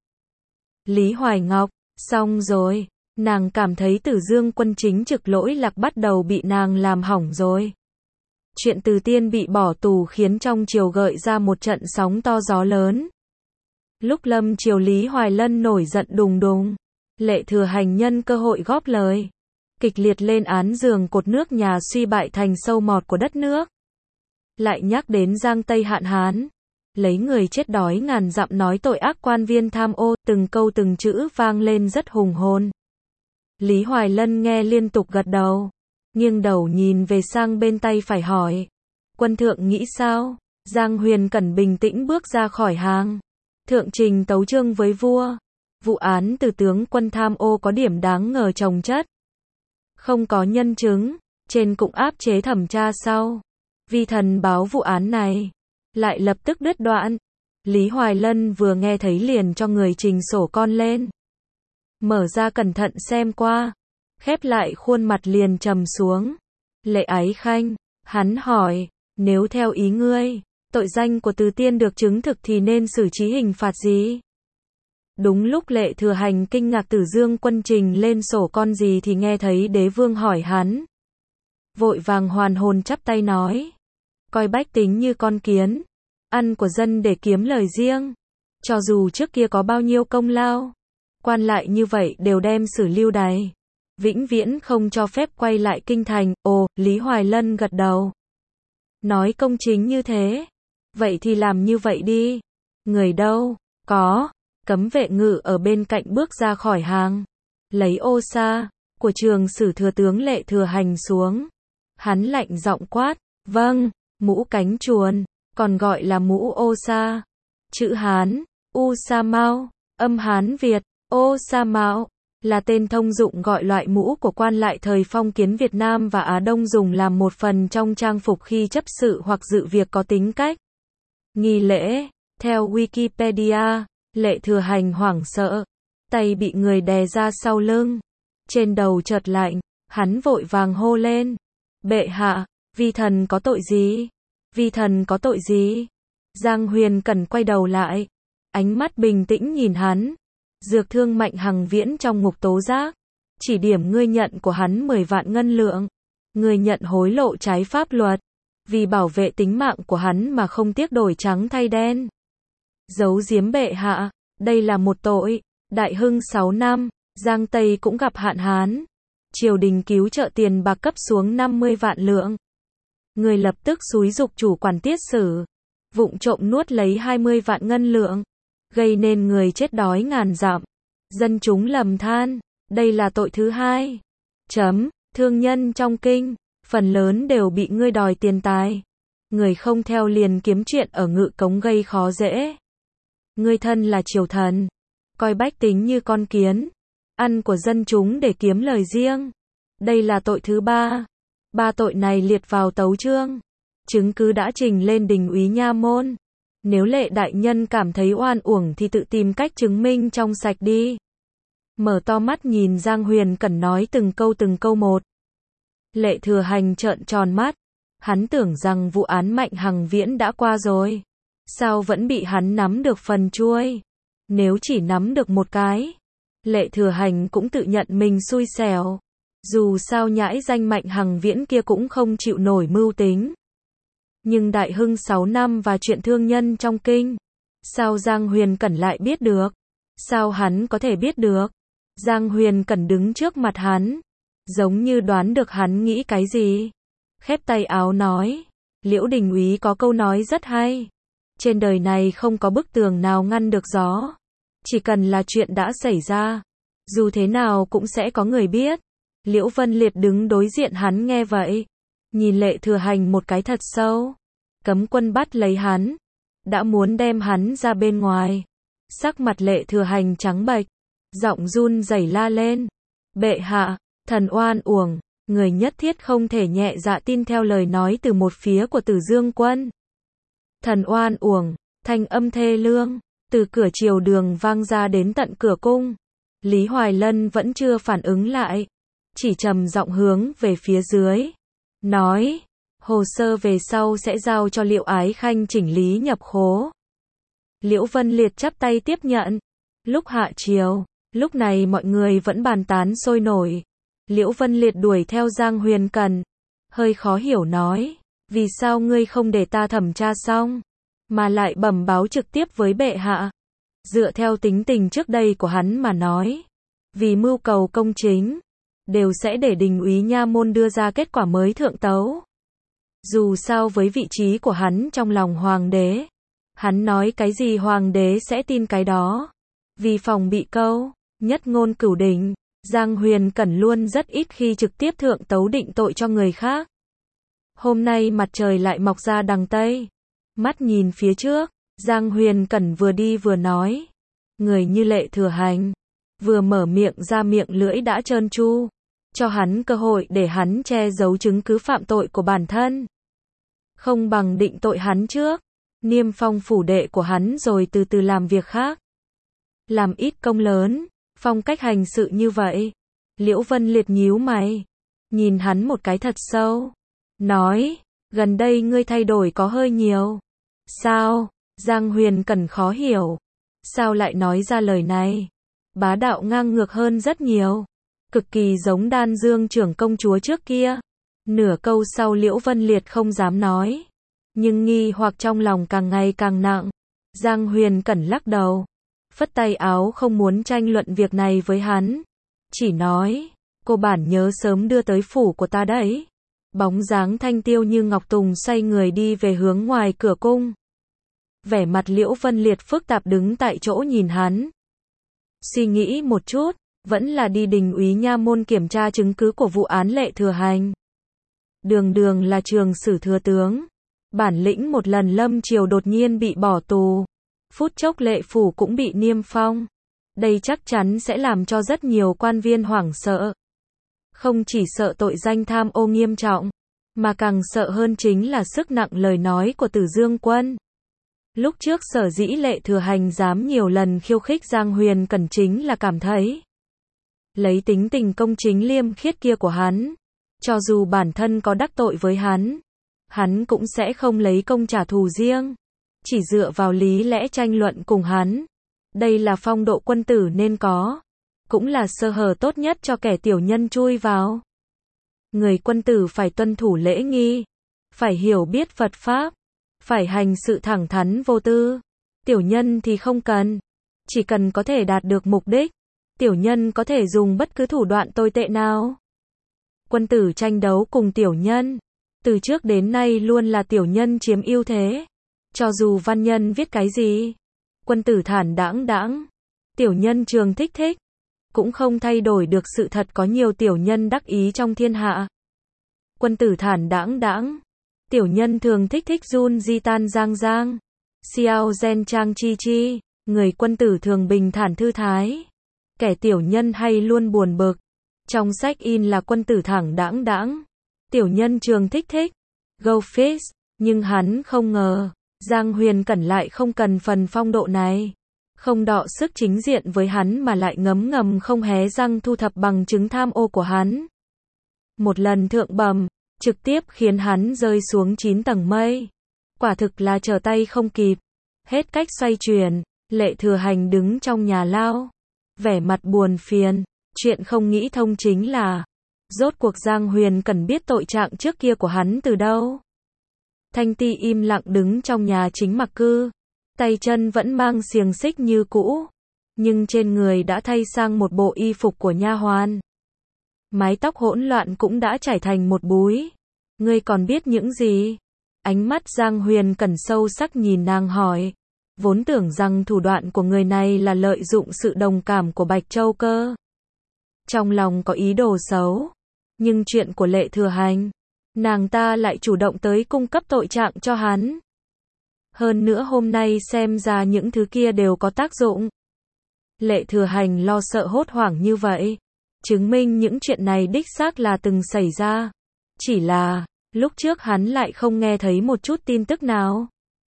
Lý Hoài Ngọc, xong rồi, nàng cảm thấy Tử Dương quân chính trực lỗi lạc bắt đầu bị nàng làm hỏng rồi. Chuyện Từ Tiên bị bỏ tù khiến trong triều gợi ra một trận sóng to gió lớn. Lúc lâm triều Lý Hoài Lân nổi giận đùng đùng, Lệ Thừa Hành nhân cơ hội góp lời, kịch liệt lên án giường cột nước nhà suy bại thành sâu mọt của đất nước. Lại nhắc đến Giang Tây hạn hán, lấy người chết đói ngàn dặm nói tội ác quan viên tham ô, từng câu từng chữ vang lên rất hùng hồn. Lý Hoài Lân nghe liên tục gật đầu, nghiêng đầu nhìn về sang bên tay phải hỏi, quân thượng nghĩ sao? Giang Huyền Cẩn bình tĩnh bước ra khỏi hàng, thượng trình tấu chương với vua. Vụ án từ tướng quân tham ô có điểm đáng ngờ chồng chất, không có nhân chứng, trên cũng áp chế thẩm tra sau. Vi thần báo vụ án này, lại lập tức đứt đoạn. Lý Hoài Lân vừa nghe thấy liền cho người trình sổ con lên, mở ra cẩn thận xem qua, khép lại khuôn mặt liền trầm xuống. Lệ Ái Khanh, hắn hỏi, nếu theo ý ngươi, tội danh của Từ Tiên được chứng thực thì nên xử trí hình phạt gì? Đúng lúc Lệ Thừa Hành kinh ngạc Tử Dương quân trình lên sổ con gì thì nghe thấy đế vương hỏi hắn. Vội vàng hoàn hồn chắp tay nói, coi bách tính như con kiến, ăn của dân để kiếm lời riêng. Cho dù trước kia có bao nhiêu công lao, Quan lại như vậy đều đem xử lưu đày. Vĩnh viễn không cho phép quay lại kinh thành. Ồ, Lý Hoài Lân gật đầu. Nói công chính như thế. Vậy thì làm như vậy đi. Người đâu? Có. Cấm vệ ngự ở bên cạnh bước ra khỏi hàng. Lấy ô sa của Trường Sử thừa tướng Lệ Thừa Hành xuống. Hắn lạnh giọng quát. Vâng, mũ cánh chuồn, còn gọi là mũ ô sa. Chữ Hán, U Sa Mao, âm Hán Việt, ô sa mão, là tên thông dụng gọi loại mũ của quan lại thời phong kiến Việt Nam và Á Đông dùng làm một phần trong trang phục khi chấp sự hoặc dự việc có tính cách. Nghi lễ, theo Wikipedia, Lệ Thừa Hành hoảng sợ, tay bị người đè ra sau lưng, trên đầu chợt lạnh, hắn vội vàng hô lên. Bệ hạ, vi thần có tội gì? Vi thần có tội gì? Giang Huyền Cẩn quay đầu lại, ánh mắt bình tĩnh nhìn hắn. Dược thương Mạnh Hằng Viễn trong ngục tố giác, chỉ điểm ngươi nhận của hắn 10 vạn ngân lượng. Ngươi nhận hối lộ trái pháp luật, vì bảo vệ tính mạng của hắn mà không tiếc đổi trắng thay đen. Giấu giếm bệ hạ, đây là một tội. Đại hưng 6 năm, Giang Tây cũng gặp hạn hán. Triều đình cứu trợ tiền bạc cấp xuống 50 vạn lượng. Người lập tức xúi giục chủ quản tiết sử, vụng trộm nuốt lấy 20 vạn ngân lượng, gây nên người chết đói ngàn dặm. Dân chúng lầm than, đây là tội thứ hai. Thương nhân trong kinh, phần lớn đều bị ngươi đòi tiền tài. Người không theo liền kiếm chuyện ở Ngự Cống gây khó dễ. Ngươi thân là triều thần, coi bách tính như con kiến, ăn của dân chúng để kiếm lời riêng. Đây là tội thứ ba. Ba tội này liệt vào tấu chương. Chứng cứ đã trình lên đình úy nha môn. Nếu Lệ đại nhân cảm thấy oan uổng thì tự tìm cách chứng minh trong sạch đi. Mở to mắt nhìn Giang Huyền Cẩn nói từng câu một. Lệ Thừa Hành trợn tròn mắt. Hắn tưởng rằng vụ án Mạnh Hằng Viễn đã qua rồi. Sao vẫn bị hắn nắm được phần chuôi? Nếu chỉ nắm được một cái, Lệ Thừa Hành cũng tự nhận mình xui xẻo. Dù sao nhãi danh Mạnh Hằng Viễn kia cũng không chịu nổi mưu tính. Nhưng Đại Hưng 6 năm và chuyện thương nhân trong kinh, sao Giang Huyền Cẩn lại biết được? Sao hắn có thể biết được? Giang Huyền Cẩn đứng trước mặt hắn, giống như đoán được hắn nghĩ cái gì. Khép tay áo nói, Liễu đình úy có câu nói rất hay. Trên đời này không có bức tường nào ngăn được gió. Chỉ cần là chuyện đã xảy ra, dù thế nào cũng sẽ có người biết. Liễu Vân Liệt đứng đối diện hắn nghe vậy, nhìn Lệ Thừa Hành một cái thật sâu. Cấm quân bắt lấy hắn, đã muốn đem hắn ra bên ngoài. Sắc mặt Lệ Thừa Hành trắng bệch, giọng run rẩy la lên. Bệ hạ, thần oan uổng, người nhất thiết không thể nhẹ dạ tin theo lời nói từ một phía của Tử Dương quân. Thần oan uổng, thanh âm thê lương, từ cửa triều đường vang ra đến tận cửa cung. Lý Hoài Lân vẫn chưa phản ứng lại, chỉ trầm giọng hướng về phía dưới, nói, hồ sơ về sau sẽ giao cho Liễu Ái Khanh chỉnh lý nhập khố. Liễu Vân Liệt chắp tay tiếp nhận. Lúc hạ triều, lúc này mọi người vẫn bàn tán sôi nổi. Liễu Vân Liệt đuổi theo Giang Huyền Cẩn, hơi khó hiểu nói, vì sao ngươi không để ta thẩm tra xong, mà lại bẩm báo trực tiếp với bệ hạ? Dựa theo tính tình trước đây của hắn mà nói, vì mưu cầu công chính, đều sẽ để đình úy nha môn đưa ra kết quả mới thượng tấu. Dù sao với vị trí của hắn trong lòng hoàng đế, hắn nói cái gì hoàng đế sẽ tin cái đó. Vì phòng bị câu nhất ngôn cửu đỉnh, Giang Huyền Cẩn luôn rất ít khi trực tiếp thượng tấu định tội cho người khác. Hôm nay mặt trời lại mọc ra đằng Tây. Mắt nhìn phía trước, Giang Huyền Cẩn vừa đi vừa nói. Người như Lệ Thừa Hành, vừa mở miệng ra miệng lưỡi đã trơn tru. Cho hắn cơ hội để hắn che giấu chứng cứ phạm tội của bản thân. Không bằng định tội hắn trước, niêm phong phủ đệ của hắn rồi từ từ làm việc khác. Làm ít công lớn, phong cách hành sự như vậy. Liễu Vân Liệt nhíu mày, nhìn hắn một cái thật sâu, nói, gần đây ngươi thay đổi có hơi nhiều. Sao? Giang Huyền Cẩn khó hiểu. Sao lại nói ra lời này? Bá đạo ngang ngược hơn rất nhiều. Cực kỳ giống Đan Dương trưởng công chúa trước kia. Nửa câu sau Liễu Vân Liệt không dám nói. Nhưng nghi hoặc trong lòng càng ngày càng nặng. Giang Huyền Cẩn lắc đầu. phất tay áo không muốn tranh luận việc này với hắn. Chỉ nói, cô bản nhớ sớm đưa tới phủ của ta đấy. Bóng dáng thanh tiêu như ngọc tùng xoay người đi về hướng ngoài cửa cung. Vẻ mặt Liễu Vân Liệt phức tạp đứng tại chỗ nhìn hắn. Suy nghĩ một chút, vẫn là đi Đình úy nha môn kiểm tra chứng cứ của vụ án Lệ Thừa Hành. Đường đường là trường sử thừa tướng. Bản lĩnh một lần lâm triều đột nhiên bị bỏ tù. Phút chốc Lệ phủ cũng bị niêm phong. Đây chắc chắn sẽ làm cho rất nhiều quan viên hoảng sợ. Không chỉ sợ tội danh tham ô nghiêm trọng, mà càng sợ hơn chính là sức nặng lời nói của Tử Dương Quân. Lúc trước sở dĩ Lệ Thừa Hành dám nhiều lần khiêu khích Giang Huyền Cẩn chính là cảm thấy lấy tính tình công chính liêm khiết kia của hắn, cho dù bản thân có đắc tội với hắn cũng sẽ không lấy công trả thù riêng, chỉ dựa vào lý lẽ tranh luận cùng hắn. Đây là phong độ quân tử nên có, cũng là sơ hở tốt nhất cho kẻ tiểu nhân chui vào. Người quân tử phải tuân thủ lễ nghi, phải hiểu biết Phật Pháp, phải hành sự thẳng thắn vô tư. Tiểu nhân thì không cần, chỉ cần có thể đạt được mục đích. Tiểu nhân có thể dùng bất cứ thủ đoạn tồi tệ nào. Quân tử tranh đấu cùng tiểu nhân, từ trước đến nay luôn là tiểu nhân chiếm ưu thế. Cho dù văn nhân viết cái gì, quân tử thản đãng, tiểu nhân trường thích, cũng không thay đổi được sự thật có nhiều tiểu nhân đắc ý trong thiên hạ. Quân tử thản đãng, tiểu nhân thường thích run di tan giang, xiao gen trang chi, người quân tử thường bình thản thư thái. Kẻ tiểu nhân hay luôn buồn bực. Trong sách in là quân tử thẳng đãng, tiểu nhân trường thích, go fish, nhưng hắn không ngờ, Giang Huyền Cẩn lại không cần phần phong độ này. Không đọ sức chính diện với hắn mà lại ngấm ngầm không hé răng thu thập bằng chứng tham ô của hắn. Một lần thượng bẩm, trực tiếp khiến hắn rơi xuống 9 tầng mây. Quả thực là trở tay không kịp. Hết cách xoay chuyển, Lệ Thừa Hành đứng trong nhà lao, vẻ mặt buồn phiền. Chuyện không nghĩ thông chính là, rốt cuộc Giang Huyền Cẩn biết tội trạng trước kia của hắn từ đâu. Thanh Ti im lặng đứng trong nhà chính mặc cư, tay chân vẫn mang xiềng xích như cũ, nhưng trên người đã thay sang một bộ y phục của nha hoàn. Mái tóc hỗn loạn cũng đã trải thành một búi. Ngươi còn biết những gì? Ánh mắt Giang Huyền Cẩn sâu sắc nhìn nàng hỏi. Vốn tưởng rằng thủ đoạn của người này là lợi dụng sự đồng cảm của Bạch Châu cơ. Trong lòng có ý đồ xấu. Nhưng chuyện của Lệ Thừa Hành, nàng ta lại chủ động tới cung cấp tội trạng cho hắn. Hơn nữa hôm nay xem ra những thứ kia đều có tác dụng. Lệ Thừa Hành lo sợ hốt hoảng như vậy, chứng minh những chuyện này đích xác là từng xảy ra. Chỉ là, lúc trước hắn lại không nghe thấy một chút tin tức nào.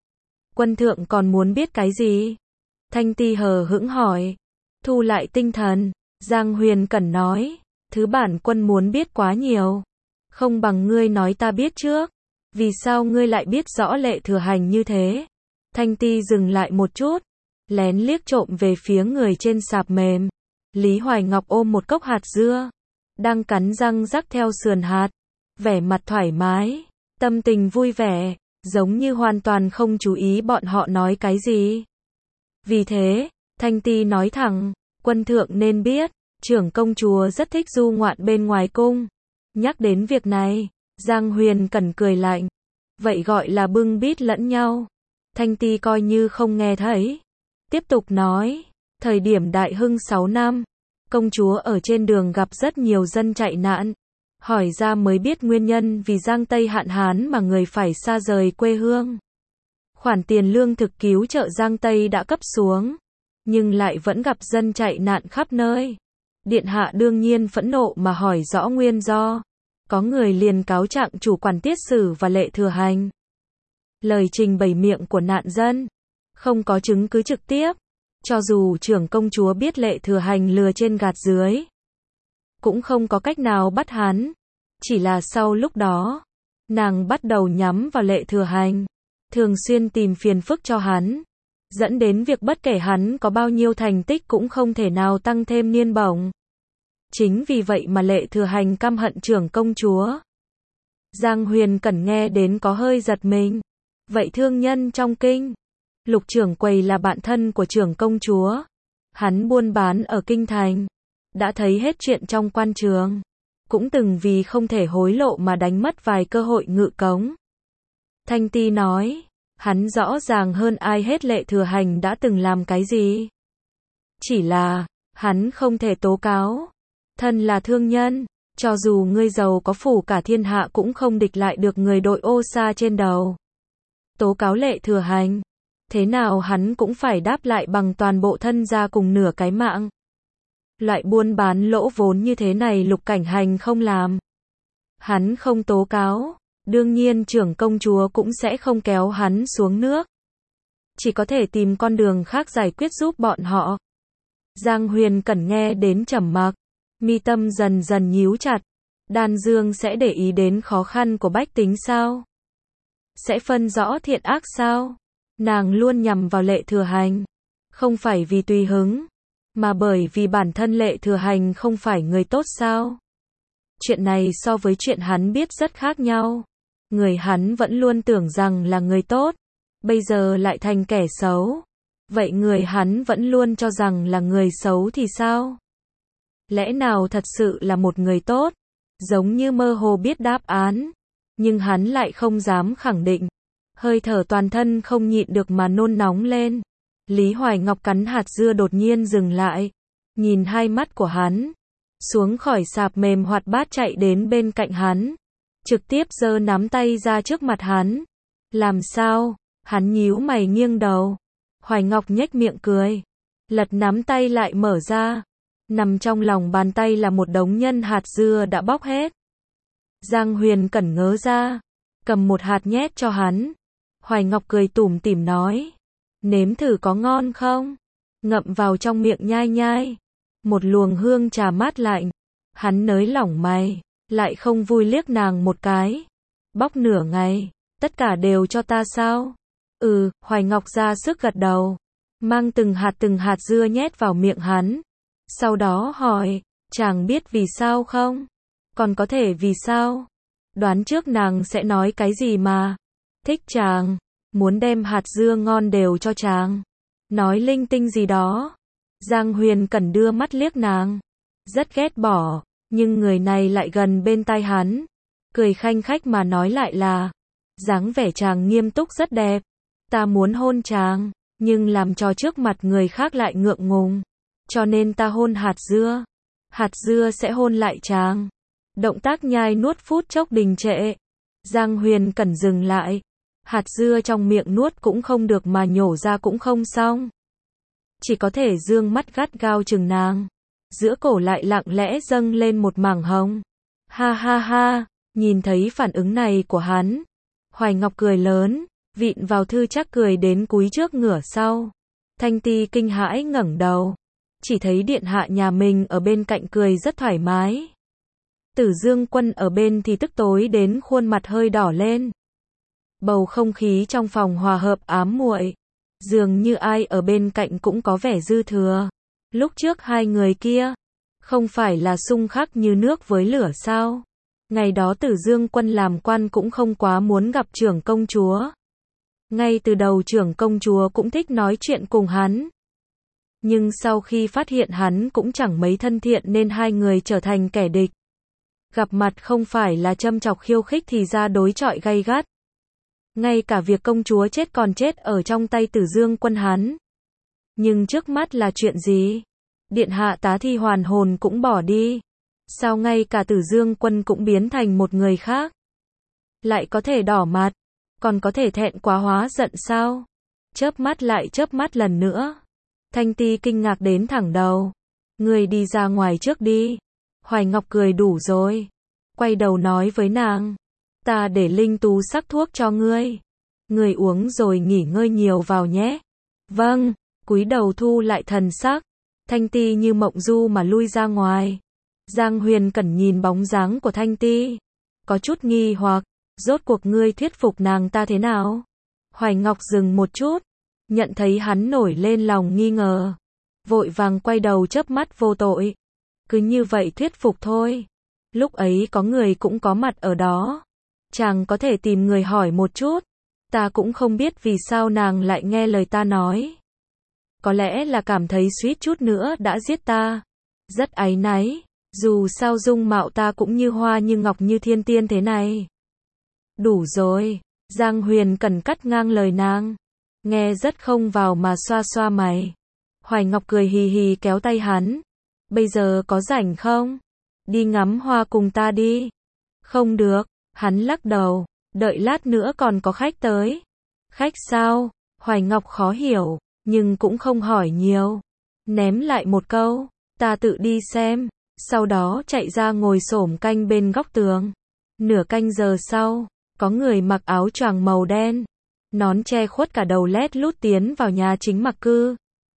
Quân thượng còn muốn biết cái gì? Thanh Ti hờ hững hỏi. Thu lại tinh thần, Giang Huyền Cẩn nói, thứ bản quân muốn biết quá nhiều. Không bằng ngươi nói ta biết trước. Vì sao ngươi lại biết rõ Lệ Thừa Hành như thế? Thanh Ti dừng lại một chút, lén liếc trộm về phía người trên sạp mềm. Lý Hoài Ngọc ôm một cốc hạt dưa, đang cắn răng rắc theo sườn hạt, vẻ mặt thoải mái, tâm tình vui vẻ, giống như hoàn toàn không chú ý bọn họ nói cái gì. Vì thế, Thanh Ti nói thẳng, quân thượng nên biết, trưởng công chúa rất thích du ngoạn bên ngoài cung. Nhắc đến việc này, Giang Huyền Cẩn cười lạnh. Vậy gọi là bưng bít lẫn nhau. Thanh Ti coi như không nghe thấy. Tiếp tục nói, thời điểm Đại Hưng 6 năm, công chúa ở trên đường gặp rất nhiều dân chạy nạn. Hỏi ra mới biết nguyên nhân vì Giang Tây hạn hán mà người phải xa rời quê hương. Khoản tiền lương thực cứu trợ Giang Tây đã cấp xuống, nhưng lại vẫn gặp dân chạy nạn khắp nơi. Điện hạ đương nhiên phẫn nộ mà hỏi rõ nguyên do. Có người liền cáo trạng chủ quản tiết sử và Lệ Thừa Hành. Lời trình bày miệng của nạn dân, không có chứng cứ trực tiếp. Cho dù trưởng công chúa biết Lệ Thừa Hành lừa trên gạt dưới, cũng không có cách nào bắt hắn. Chỉ là sau lúc đó, nàng bắt đầu nhắm vào Lệ Thừa Hành, thường xuyên tìm phiền phức cho hắn, dẫn đến việc bất kể hắn có bao nhiêu thành tích cũng không thể nào tăng thêm niên bổng. Chính vì vậy mà Lệ Thừa Hành căm hận trưởng công chúa. Giang Huyền Cẩn nghe đến có hơi giật mình. Vậy thương nhân trong kinh, Lục trưởng quầy là bạn thân của trưởng công chúa. Hắn buôn bán ở kinh thành, đã thấy hết chuyện trong quan trường, cũng từng vì không thể hối lộ mà đánh mất vài cơ hội ngự cống. Thanh Ti nói, hắn rõ ràng hơn ai hết Lệ Thừa Hành đã từng làm cái gì. Chỉ là, hắn không thể tố cáo. Thân là thương nhân, cho dù ngươi giàu có phủ cả thiên hạ cũng không địch lại được người đội ô sa trên đầu. Tố cáo Lệ Thừa Hành, thế nào hắn cũng phải đáp lại bằng toàn bộ thân gia cùng nửa cái mạng. Loại buôn bán lỗ vốn như thế này Lục Cảnh Hành không làm. Hắn không tố cáo, đương nhiên trưởng công chúa cũng sẽ không kéo hắn xuống nước. Chỉ có thể tìm con đường khác giải quyết giúp bọn họ. Giang Huyền Cẩn nghe đến trầm mặc, mi tâm dần dần nhíu chặt. Đan Dương sẽ để ý đến khó khăn của bách tính sao? Sẽ phân rõ thiện ác sao? Nàng luôn nhằm vào Lệ Thừa Hành, không phải vì tùy hứng, mà bởi vì bản thân Lệ Thừa Hành không phải người tốt sao? Chuyện này so với chuyện hắn biết rất khác nhau. Người hắn vẫn luôn tưởng rằng là người tốt, bây giờ lại thành kẻ xấu. Vậy người hắn vẫn luôn cho rằng là người xấu thì sao? Lẽ nào thật sự là một người tốt? Giống như mơ hồ biết đáp án, nhưng hắn lại không dám khẳng định. Hơi thở toàn thân không nhịn được mà nôn nóng lên. Lý Hoài Ngọc cắn hạt dưa đột nhiên dừng lại, nhìn hai mắt của hắn, xuống khỏi sạp mềm hoạt bát chạy đến bên cạnh hắn, trực tiếp giơ nắm tay ra trước mặt hắn. Làm sao? Hắn nhíu mày nghiêng đầu. Hoài Ngọc nhếch miệng cười, lật nắm tay lại mở ra. Nằm trong lòng bàn tay là một đống nhân hạt dưa đã bóc hết. Giang Huyền Cẩn ngớ ra, cầm một hạt nhét cho hắn. Hoài Ngọc cười tủm tỉm nói, nếm thử có ngon không? Ngậm vào trong miệng nhai nhai. Một luồng hương trà mát lạnh. Hắn nới lỏng mày, lại không vui liếc nàng một cái. Bóc nửa ngày, tất cả đều cho ta sao? Hoài Ngọc ra sức gật đầu, mang từng hạt dưa nhét vào miệng hắn. Sau đó hỏi, chàng biết vì sao không? Còn có thể vì sao? Đoán trước nàng sẽ nói cái gì mà. Thích chàng, muốn đem hạt dưa ngon đều cho chàng. Nói linh tinh gì đó. Giang Huyền Cẩn đưa mắt liếc nàng, rất ghét bỏ, nhưng người này lại gần bên tai hắn, cười khanh khách mà nói lại là, dáng vẻ chàng nghiêm túc rất đẹp, ta muốn hôn chàng, nhưng làm cho trước mặt người khác lại ngượng ngùng, cho nên ta hôn hạt dưa sẽ hôn lại chàng. Động tác nhai nuốt phút chốc đình trệ, Giang Huyền Cẩn dừng lại, hạt dưa trong miệng nuốt cũng không được mà nhổ ra cũng không xong. Chỉ có thể dương mắt gắt gao chừng nàng, giữa cổ lại lặng lẽ dâng lên một mảng hồng. Ha ha ha, nhìn thấy phản ứng này của hắn, Hoài Ngọc cười lớn, vịn vào thư chắc cười đến cúi trước ngửa sau. Thanh Ti kinh hãi ngẩng đầu, chỉ thấy điện hạ nhà mình ở bên cạnh cười rất thoải mái. Tử Dương Quân ở bên thì tức tối đến khuôn mặt hơi đỏ lên. Bầu không khí trong phòng hòa hợp ám muội, dường như ai ở bên cạnh cũng có vẻ dư thừa. Lúc trước hai người kia, không phải là xung khắc như nước với lửa sao? Ngày đó Tử Dương Quân làm quan cũng không quá muốn gặp trưởng công chúa. Ngay từ đầu trưởng công chúa cũng thích nói chuyện cùng hắn. Nhưng sau khi phát hiện hắn cũng chẳng mấy thân thiện nên hai người trở thành kẻ địch. Gặp mặt không phải là châm chọc khiêu khích thì ra đối chọi gay gắt. Ngay cả việc công chúa chết còn chết ở trong tay Tử Dương Quân hắn. Nhưng trước mắt là chuyện gì? Điện hạ tá thi hoàn hồn cũng bỏ đi. Sao ngay cả Tử Dương Quân cũng biến thành một người khác? Lại có thể đỏ mặt, còn có thể thẹn quá hóa giận sao? Chớp mắt lại chớp mắt lần nữa. Thanh Ti kinh ngạc đến thẳng đầu. Người đi ra ngoài trước đi. Hoài Ngọc cười đủ rồi. Quay đầu nói với nàng. Ta để Linh Tú sắc thuốc cho ngươi. Ngươi uống rồi nghỉ ngơi nhiều vào nhé. Vâng, cúi đầu thu lại thần sắc. Thanh Ti như mộng du mà lui ra ngoài. Giang Huyền Cẩn nhìn bóng dáng của Thanh Ti, có chút nghi hoặc, rốt cuộc ngươi thuyết phục nàng ta thế nào? Hoài Ngọc dừng một chút, nhận thấy hắn nổi lên lòng nghi ngờ, vội vàng quay đầu chớp mắt vô tội. Cứ như vậy thuyết phục thôi. Lúc ấy có người cũng có mặt ở đó. Chàng có thể tìm người hỏi một chút. Ta cũng không biết vì sao nàng lại nghe lời ta nói. có lẽ là cảm thấy suýt chút nữa đã giết ta. Rất áy náy, dù sao dung mạo ta cũng như hoa như ngọc như thiên tiên thế này. Đủ rồi, Giang Huyền Cẩn cắt ngang lời nàng. Nghe rất không vào mà xoa xoa mày. Hoài Ngọc cười hì hì kéo tay hắn. Bây giờ có rảnh không? Đi ngắm hoa cùng ta đi. Không được, hắn lắc đầu, đợi lát nữa còn có khách tới. Khách sao? Hoài Ngọc khó hiểu, nhưng cũng không hỏi nhiều. Ném lại một câu, ta tự đi xem, sau đó chạy ra ngồi xổm canh bên góc tường. Nửa canh giờ sau, có người mặc áo choàng màu đen, nón che khuất cả đầu lét lút tiến vào nhà chính mặc cư.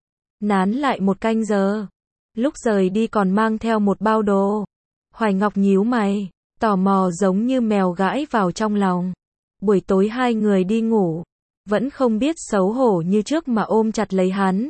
Nán lại một canh giờ, lúc rời đi còn mang theo một bao đồ. Hoài Ngọc nhíu mày, tò mò giống như mèo gãi vào trong lòng. Buổi tối hai người đi ngủ, vẫn không biết xấu hổ như trước mà ôm chặt lấy hắn.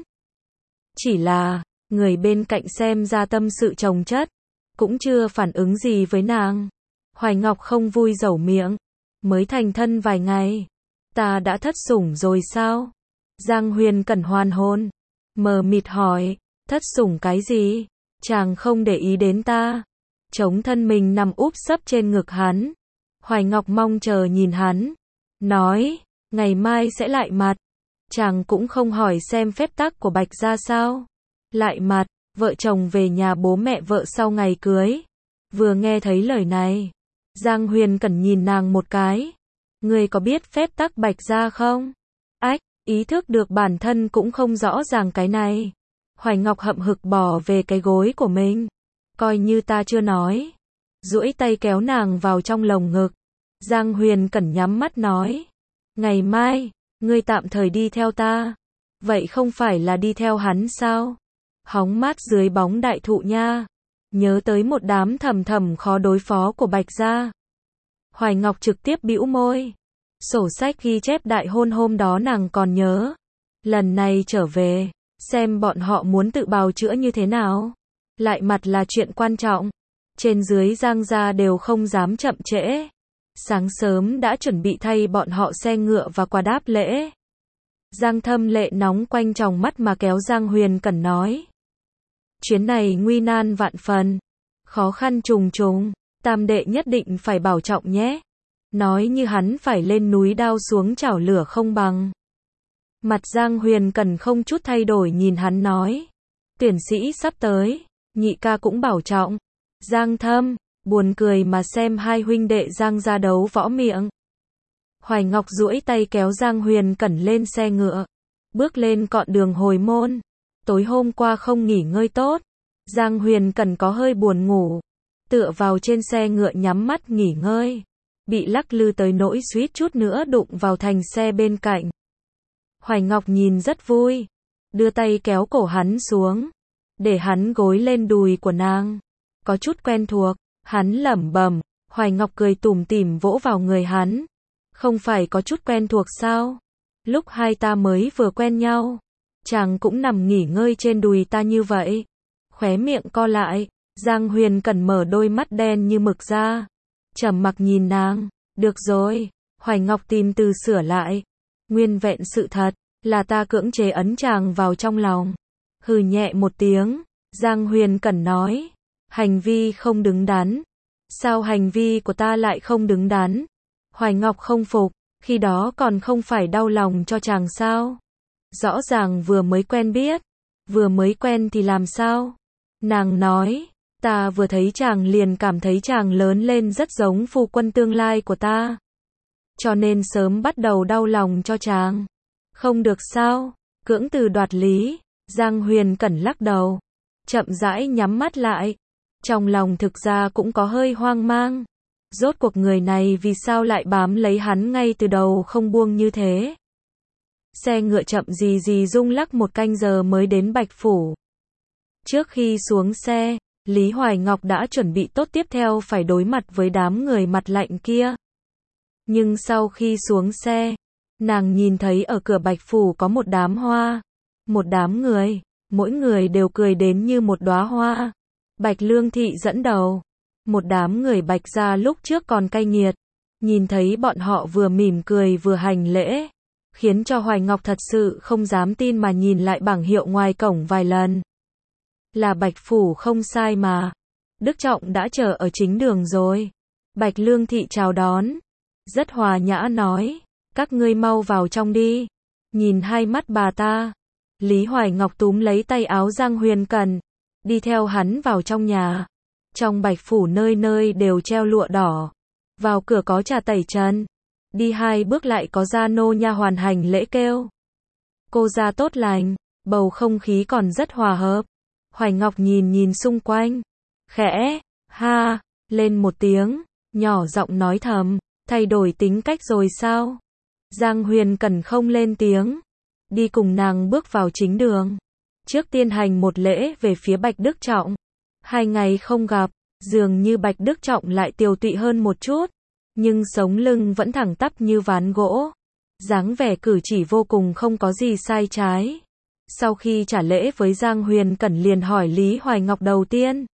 Chỉ là, người bên cạnh xem ra tâm sự chồng chất, cũng chưa phản ứng gì với nàng. Hoài Ngọc không vui dẩu miệng, mới thành thân vài ngày, ta đã thất sủng rồi sao? Giang Huyền Cẩn hoàn hồn, mờ mịt hỏi, thất sủng cái gì? Chàng không để ý đến ta. Chống thân mình nằm úp sấp trên ngực hắn. Hoài Ngọc mong chờ nhìn hắn, nói, ngày mai sẽ lại mặt. Chàng cũng không hỏi xem phép tắc của Bạch gia sao. Lại mặt, vợ chồng về nhà bố mẹ vợ sau ngày cưới. Vừa nghe thấy lời này, Giang Huyền Cẩn nhìn nàng một cái. Ngươi có biết phép tắc Bạch gia không? Ách, ý thức được bản thân cũng không rõ ràng cái này. Hoài Ngọc hậm hực bỏ về cái gối của mình. Coi như ta chưa nói. Duỗi tay kéo nàng vào trong lồng ngực. Giang Huyền Cẩn nhắm mắt nói. Ngày mai, ngươi tạm thời đi theo ta. Vậy không phải là đi theo hắn sao? Hóng mát dưới bóng đại thụ nha. Nhớ tới một đám thầm thầm khó đối phó của Bạch gia. Hoài Ngọc trực tiếp bĩu môi. Sổ sách ghi chép đại hôn hôm đó nàng còn nhớ. Lần này trở về, xem bọn họ muốn tự bào chữa như thế nào. Lại mặt là chuyện quan trọng. Trên dưới Giang gia đều không dám chậm trễ. Sáng sớm đã chuẩn bị thay bọn họ xe ngựa và quà đáp lễ. Giang Thâm lệ nóng quanh tròng mắt mà kéo Giang Huyền Cẩn nói. Chuyến này nguy nan vạn phần. Khó khăn trùng trùng. Tam đệ nhất định phải bảo trọng nhé. Nói như hắn phải lên núi đao xuống chảo lửa không bằng. Mặt Giang Huyền Cẩn không chút thay đổi nhìn hắn nói. Tuyển sĩ sắp tới. Nhị ca cũng bảo trọng. Giang Thâm, buồn cười mà xem hai huynh đệ Giang gia đấu võ miệng. Hoài Ngọc duỗi tay kéo Giang Huyền Cẩn lên xe ngựa. Bước lên cọn đường hồi môn. Tối hôm qua không nghỉ ngơi tốt. Giang Huyền Cẩn có hơi buồn ngủ. Tựa vào trên xe ngựa nhắm mắt nghỉ ngơi. Bị lắc lư tới nỗi suýt chút nữa đụng vào thành xe bên cạnh. Hoài Ngọc nhìn rất vui. Đưa tay kéo cổ hắn xuống. Để hắn gối lên đùi của nàng. Có chút quen thuộc. Hắn lẩm bẩm. Hoài Ngọc cười tủm tỉm vỗ vào người hắn. Không phải có chút quen thuộc sao? Lúc hai ta mới vừa quen nhau, chàng cũng nằm nghỉ ngơi trên đùi ta như vậy. Khóe miệng co lại, Giang Huyền Cẩn mở đôi mắt đen như mực ra. Trầm mặc nhìn nàng. Được rồi. Hoài Ngọc tìm từ sửa lại. Nguyên vẹn sự thật là ta cưỡng chế ấn chàng vào trong lòng. Hừ nhẹ một tiếng. Giang Huyền Cẩn nói. Hành vi không đứng đắn. Sao hành vi của ta lại không đứng đắn? Hoài Ngọc không phục. Khi đó còn không phải đau lòng cho chàng sao? Rõ ràng vừa mới quen biết. Vừa mới quen thì làm sao? Nàng nói. Ta vừa thấy chàng liền cảm thấy chàng lớn lên rất giống phu quân tương lai của ta. Cho nên sớm bắt đầu đau lòng cho chàng. Không được sao? Cưỡng từ đoạt lý. Giang Huyền Cẩn lắc đầu. Chậm rãi nhắm mắt lại. Trong lòng thực ra cũng có hơi hoang mang. Rốt cuộc người này vì sao lại bám lấy hắn ngay từ đầu không buông như thế? Xe ngựa chậm gì gì rung lắc một canh giờ mới đến Bạch Phủ. Trước khi xuống xe, Lý Hoài Ngọc đã chuẩn bị tốt tiếp theo phải đối mặt với đám người mặt lạnh kia. Nhưng sau khi xuống xe, nàng nhìn thấy ở cửa Bạch Phủ có một đám hoa. Một đám người, mỗi người đều cười đến như một đóa hoa. Bạch Lương Thị dẫn đầu. Một đám người Bạch gia lúc trước còn cay nghiệt. Nhìn thấy bọn họ vừa mỉm cười vừa hành lễ. khiến cho Hoài Ngọc thật sự không dám tin mà nhìn lại bảng hiệu ngoài cổng vài lần. Là Bạch Phủ không sai mà. Đức Trọng đã chờ ở chính đường rồi. Bạch Lương Thị chào đón. Rất hòa nhã nói, các ngươi mau vào trong đi. Nhìn hai mắt bà ta. Lý Hoài Ngọc túm lấy tay áo Giang Huyền Cẩn, đi theo hắn vào trong nhà. Trong Bạch Phủ nơi nơi đều treo lụa đỏ. Vào cửa có trà tẩy trần. Đi 2 bước lại có gia nô nha hoàn hành lễ kêu. Cô ra tốt lành, bầu không khí còn rất hòa hợp. Hoài Ngọc nhìn xung quanh. Khẽ, ha, lên một tiếng, nhỏ giọng nói thầm, thay đổi tính cách rồi sao? Giang Huyền Cẩn không lên tiếng. Đi cùng nàng bước vào chính đường. Trước tiên hành một lễ về phía Bạch Đức Trọng. 2 ngày không gặp, dường như Bạch Đức Trọng lại tiều tụy hơn một chút. Nhưng sống lưng vẫn thẳng tắp như ván gỗ. Dáng vẻ cử chỉ vô cùng không có gì sai trái. Sau khi trả lễ với Giang Huyền Cẩn liền hỏi Lý Hoài Ngọc đầu tiên.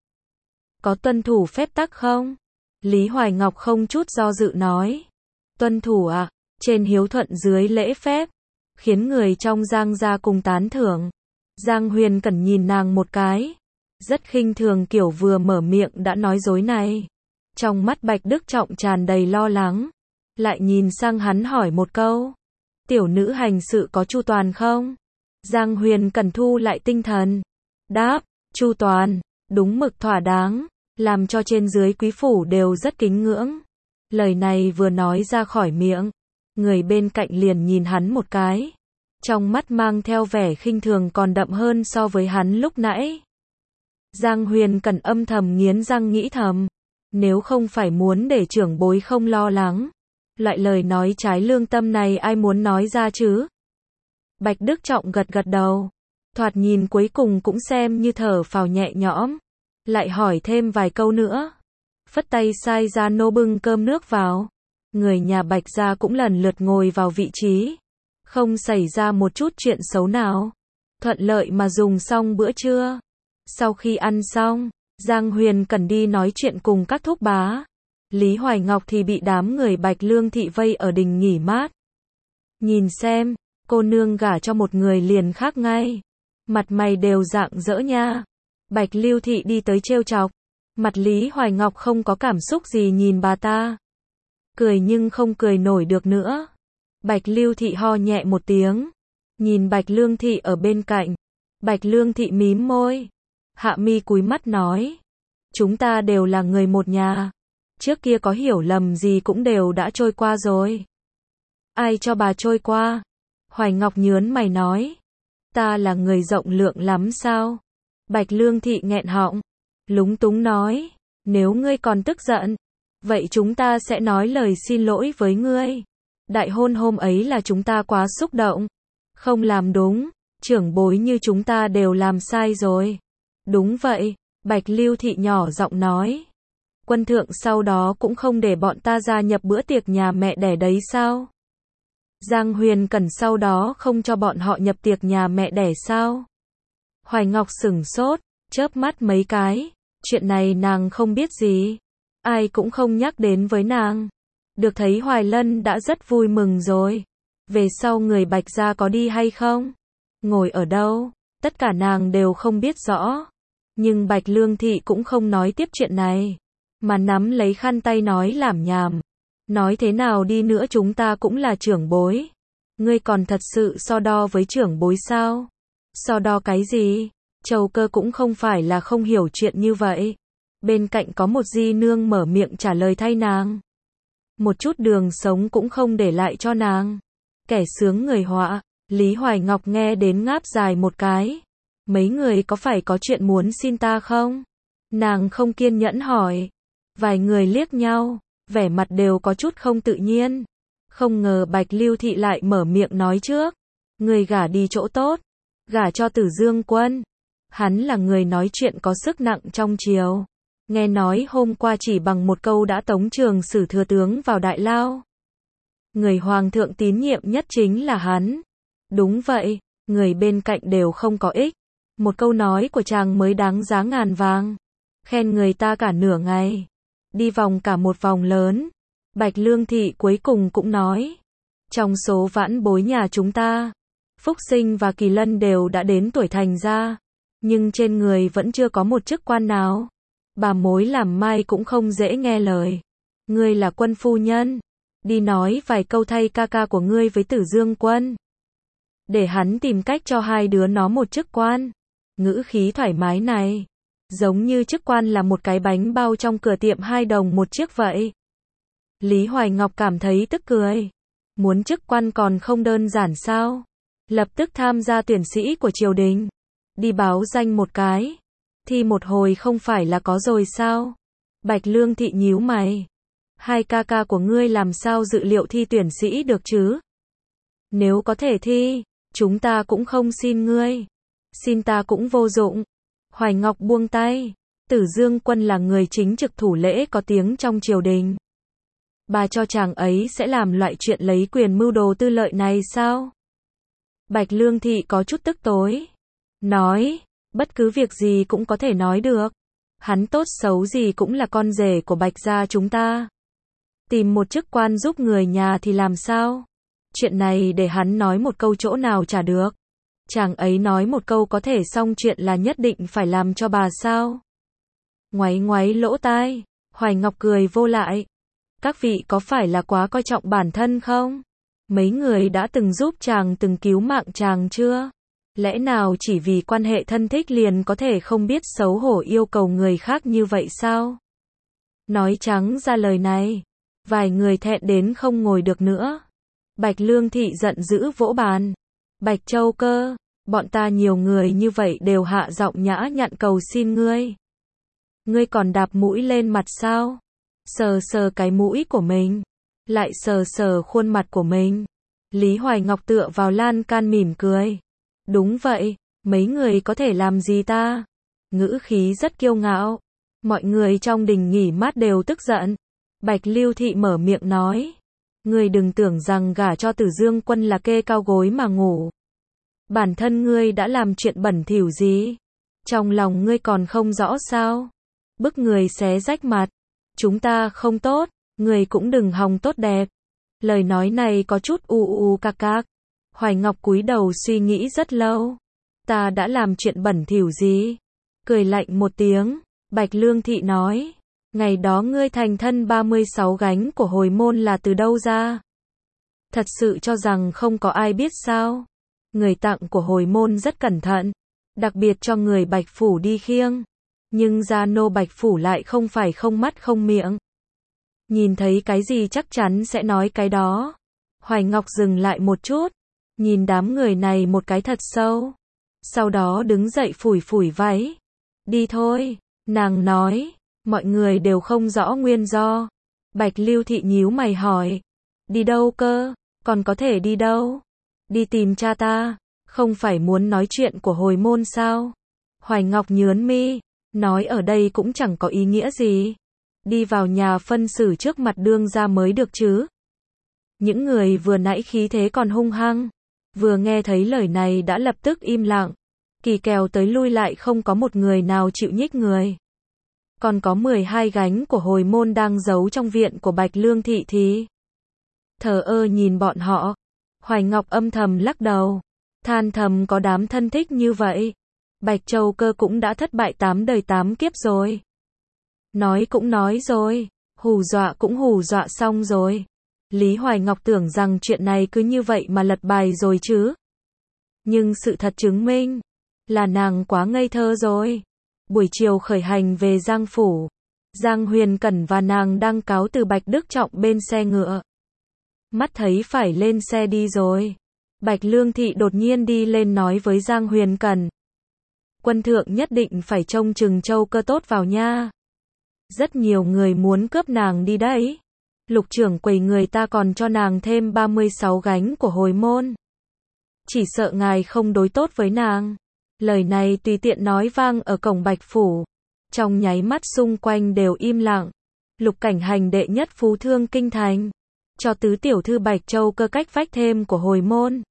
Có tuân thủ phép tắc không? Lý Hoài Ngọc không chút do dự nói. Tuân thủ ạ, trên hiếu thuận dưới lễ phép. Khiến người trong Giang gia cùng tán thưởng. Giang Huyền Cẩn nhìn nàng một cái. Rất khinh thường kiểu vừa mở miệng đã nói dối này. Trong mắt Bạch Đức Trọng tràn đầy lo lắng. Lại nhìn sang hắn hỏi một câu. Tiểu nữ hành sự có chu toàn không? Giang Huyền Cẩn thu lại tinh thần. Đáp, chu toàn, đúng mực thỏa đáng. Làm cho trên dưới quý phủ đều rất kính ngưỡng. Lời này vừa nói ra khỏi miệng. Người bên cạnh liền nhìn hắn một cái. Trong mắt mang theo vẻ khinh thường còn đậm hơn so với hắn lúc nãy. Giang Huyền Cẩn âm thầm nghiến răng nghĩ thầm. Nếu không phải muốn để trưởng bối không lo lắng. Loại lời nói trái lương tâm này ai muốn nói ra chứ? Bạch Đức Trọng gật gật đầu. Thoạt nhìn cuối cùng cũng xem như thở phào nhẹ nhõm. Lại hỏi thêm vài câu nữa. Phất tay sai gia nô bưng cơm nước vào. Người nhà Bạch gia cũng lần lượt ngồi vào vị trí. Không xảy ra một chút chuyện xấu nào. Thuận lợi mà dùng xong bữa trưa. Sau khi ăn xong, Giang Huyền Cẩn đi nói chuyện cùng các thúc bá. Lý Hoài Ngọc thì bị đám người Bạch Lương Thị vây ở đình nghỉ mát. Nhìn xem, cô nương gả cho một người liền khác ngay. Mặt mày đều rạng rỡ nha. Bạch Lưu Thị đi tới trêu chọc. Mặt Lý Hoài Ngọc không có cảm xúc gì nhìn bà ta. Cười nhưng không cười nổi được nữa. Bạch Lưu Thị ho nhẹ một tiếng. Nhìn Bạch Lương Thị ở bên cạnh. Bạch Lương Thị mím môi. Hạ mi cúi mắt nói. Chúng ta đều là người một nhà. Trước kia có hiểu lầm gì cũng đều đã trôi qua rồi. Ai cho bà trôi qua? Hoài Ngọc nhớn mày nói. Ta là người rộng lượng lắm sao? Bạch Lương Thị nghẹn họng. Lúng túng nói. Nếu ngươi còn tức giận. Vậy chúng ta sẽ nói lời xin lỗi với ngươi. Đại hôn hôm ấy là chúng ta quá xúc động. Không làm đúng. Trưởng bối như chúng ta đều làm sai rồi. Đúng vậy. Bạch Lưu Thị nhỏ giọng nói. Quân thượng sau đó cũng không để bọn ta gia nhập bữa tiệc nhà mẹ đẻ đấy sao? Giang Huyền Cẩn sau đó không cho bọn họ nhập tiệc nhà mẹ đẻ sao? Hoài Ngọc sửng sốt, chớp mắt mấy cái. Chuyện này nàng không biết gì. Ai cũng không nhắc đến với nàng. Được thấy Hoài Lân đã rất vui mừng rồi. Về sau người Bạch gia có đi hay không? Ngồi ở đâu? Tất cả nàng đều không biết rõ. Nhưng Bạch Lương Thị cũng không nói tiếp chuyện này. Mà nắm lấy khăn tay nói lảm nhảm. Nói thế nào đi nữa chúng ta cũng là trưởng bối. Ngươi còn thật sự so đo với trưởng bối sao? So đo cái gì? Trầu Cơ cũng không phải là không hiểu chuyện như vậy. Bên cạnh có một di nương mở miệng trả lời thay nàng. Một chút đường sống cũng không để lại cho nàng. Kẻ sướng người họa. Lý Hoài Ngọc nghe đến ngáp dài một cái. Mấy người có phải có chuyện muốn xin ta không? Nàng không kiên nhẫn hỏi. Vài người liếc nhau, vẻ mặt đều có chút không tự nhiên. Không ngờ Bạch Lưu Thị lại mở miệng nói trước. Người gả đi chỗ tốt. Gả cho Tử Dương Quân. Hắn là người nói chuyện có sức nặng trong triều. Nghe nói hôm qua chỉ bằng một câu đã tống Trường Sử thừa tướng vào đại lao. Người hoàng thượng tín nhiệm nhất chính là hắn. Đúng vậy, người bên cạnh đều không có ích. Một câu nói của chàng mới đáng giá ngàn vàng. Khen người ta cả nửa ngày. Đi vòng cả một vòng lớn. Bạch Lương Thị cuối cùng cũng nói. Trong số vãn bối nhà chúng ta, Phúc Sinh và Kỳ Lân đều đã đến tuổi thành gia, nhưng trên người vẫn chưa có một chức quan nào. Bà mối làm mai cũng không dễ nghe lời. Ngươi là Quân phu nhân, đi nói vài câu thay ca ca của ngươi với Tử Dương Quân, để hắn tìm cách cho hai đứa nó một chức quan. Ngữ khí thoải mái này, giống như chức quan là một cái bánh bao trong cửa tiệm 2 đồng một chiếc vậy. Lý Hoài Ngọc cảm thấy tức cười. Muốn chức quan còn không đơn giản sao? Lập tức tham gia tuyển sĩ của triều đình, đi báo danh một cái, thi một hồi không phải là có rồi sao? Bạch Lương Thị nhíu mày. Hai ca ca của ngươi làm sao dự liệu thi tuyển sĩ được chứ? Nếu có thể thi, chúng ta cũng không xin ngươi. Xin ta cũng vô dụng. Hoài Ngọc buông tay. Tử Dương Quân là người chính trực thủ lễ có tiếng trong triều đình. Bà cho chàng ấy sẽ làm loại chuyện lấy quyền mưu đồ tư lợi này sao? Bạch Lương Thị có chút tức tối. Nói, bất cứ việc gì cũng có thể nói được. Hắn tốt xấu gì cũng là con rể của Bạch gia chúng ta. Tìm một chức quan giúp người nhà thì làm sao? Chuyện này để hắn nói một câu chỗ nào chả được. Chàng ấy nói một câu có thể xong chuyện là nhất định phải làm cho bà sao? Ngoáy ngoáy lỗ tai, Hoài Ngọc cười vô lại. Các vị có phải là quá coi trọng bản thân không? Mấy người đã từng giúp chàng từng cứu mạng chàng chưa? Lẽ nào chỉ vì quan hệ thân thích liền có thể không biết xấu hổ yêu cầu người khác như vậy sao? Nói trắng ra lời này, vài người thẹn đến không ngồi được nữa. Bạch Lương Thị giận dữ vỗ bàn. Bạch Châu Cơ, bọn ta nhiều người như vậy đều hạ giọng nhã nhặn cầu xin ngươi. Ngươi còn đạp mũi lên mặt sao? Sờ sờ cái mũi của mình, lại sờ sờ khuôn mặt của mình. Lý Hoài Ngọc tựa vào lan can mỉm cười. Đúng vậy, mấy người có thể làm gì ta? Ngữ khí rất kiêu ngạo. Mọi người trong đình nghỉ mát đều tức giận. Bạch Lưu Thị mở miệng nói. Ngươi đừng tưởng rằng gả cho Tử Dương Quân là kê cao gối mà ngủ. Bản thân ngươi đã làm chuyện bẩn thỉu gì? Trong lòng ngươi còn không rõ sao? Bức người xé rách mặt. Chúng ta không tốt, người cũng đừng hòng tốt đẹp. Lời nói này có chút cạc cạc. Hoài Ngọc cúi đầu suy nghĩ rất lâu. Ta đã làm chuyện bẩn thỉu gì? Cười lạnh một tiếng, Bạch Lương Thị nói. Ngày đó ngươi thành thân 36 gánh của hồi môn là từ đâu ra? Thật sự cho rằng không có ai biết sao? Người tặng của hồi môn rất cẩn thận, đặc biệt cho người Bạch Phủ đi khiêng. Nhưng gia nô Bạch Phủ lại không phải không mắt không miệng. Nhìn thấy cái gì chắc chắn sẽ nói cái đó. Hoài Ngọc dừng lại một chút, nhìn đám người này một cái thật sâu. Sau đó đứng dậy phủi phủi váy. Đi thôi, nàng nói. Mọi người đều không rõ nguyên do. Bạch Lưu Thị nhíu mày hỏi. Đi đâu cơ? Còn có thể đi đâu? Đi tìm cha ta. Không phải muốn nói chuyện của hồi môn sao? Hoài Ngọc nhướng mi. Nói ở đây cũng chẳng có ý nghĩa gì. Đi vào nhà phân xử trước mặt đương gia mới được chứ. Những người vừa nãy khí thế còn hung hăng, vừa nghe thấy lời này đã lập tức im lặng. Kỳ kèo tới lui lại không có một người nào chịu nhích người. Còn có 12 gánh của hồi môn đang giấu trong viện của Bạch Lương Thị thì thờ ơ nhìn bọn họ. Hoài Ngọc âm thầm lắc đầu, than thầm có đám thân thích như vậy. Bạch Châu Cơ cũng đã thất bại 8 đời 8 kiếp rồi. Nói cũng nói rồi, hù dọa cũng hù dọa xong rồi. Lý Hoài Ngọc tưởng rằng chuyện này cứ như vậy mà lật bài rồi chứ. Nhưng sự thật chứng minh là nàng quá ngây thơ rồi. Buổi chiều khởi hành về Giang Phủ, Giang Huyền Cẩn và nàng đang cáo từ Bạch Đức Trọng bên xe ngựa. Mắt thấy phải lên xe đi rồi. Bạch Lương Thị đột nhiên đi lên nói với Giang Huyền Cẩn. Quân thượng nhất định phải trông chừng Châu Cơ tốt vào nha. Rất nhiều người muốn cướp nàng đi đấy. Lục trưởng quầy người ta còn cho nàng thêm 36 gánh của hồi môn. Chỉ sợ ngài không đối tốt với nàng. Lời này tùy tiện nói vang ở cổng Bạch Phủ. Trong nháy mắt xung quanh đều im lặng. Lục Cảnh Hành đệ nhất phú thương kinh thành. Cho tứ tiểu thư Bạch Châu Cơ cách vách thêm của hồi môn.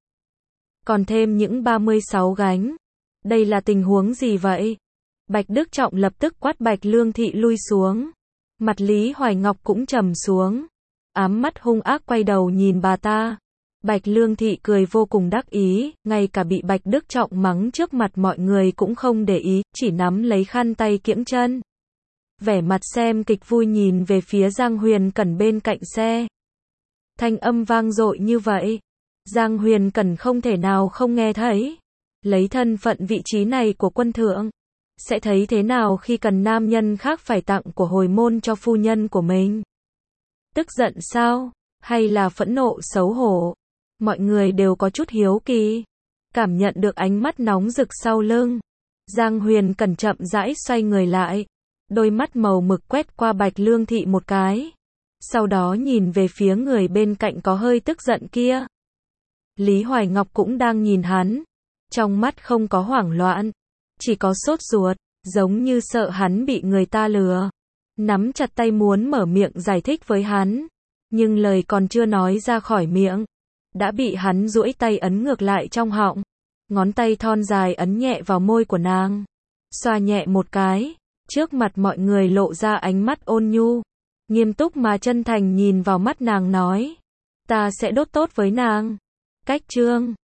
Còn thêm những 36 gánh. Đây là tình huống gì vậy? Bạch Đức Trọng lập tức quát Bạch Lương Thị lui xuống. Mặt Lý Hoài Ngọc cũng trầm xuống. Ám mắt hung ác quay đầu nhìn bà ta. Bạch Lương Thị cười vô cùng đắc ý, ngay cả bị Bạch Đức Trọng mắng trước mặt mọi người cũng không để ý, chỉ nắm lấy khăn tay kiễng chân. Vẻ mặt xem kịch vui nhìn về phía Giang Huyền Cẩn bên cạnh xe. Thanh âm vang dội như vậy, Giang Huyền Cẩn không thể nào không nghe thấy. Lấy thân phận vị trí này của quân thượng, sẽ thấy thế nào khi cần nam nhân khác phải tặng của hồi môn cho phu nhân của mình? Tức giận sao? Hay là phẫn nộ xấu hổ? Mọi người đều có chút hiếu kỳ. Cảm nhận được ánh mắt nóng rực sau lưng, Giang Huyền Cẩn chậm rãi xoay người lại. Đôi mắt màu mực quét qua Bạch Lương Thị một cái. Sau đó nhìn về phía người bên cạnh có hơi tức giận kia. Lý Hoài Ngọc cũng đang nhìn hắn. Trong mắt không có hoảng loạn, chỉ có sốt ruột, giống như sợ hắn bị người ta lừa. Nắm chặt tay muốn mở miệng giải thích với hắn, nhưng lời còn chưa nói ra khỏi miệng, đã bị hắn duỗi tay ấn ngược lại trong họng. Ngón tay thon dài ấn nhẹ vào môi của nàng, xoa nhẹ một cái, trước mặt mọi người lộ ra ánh mắt ôn nhu, nghiêm túc mà chân thành nhìn vào mắt nàng nói, ta sẽ đốt tốt với nàng. Cách chương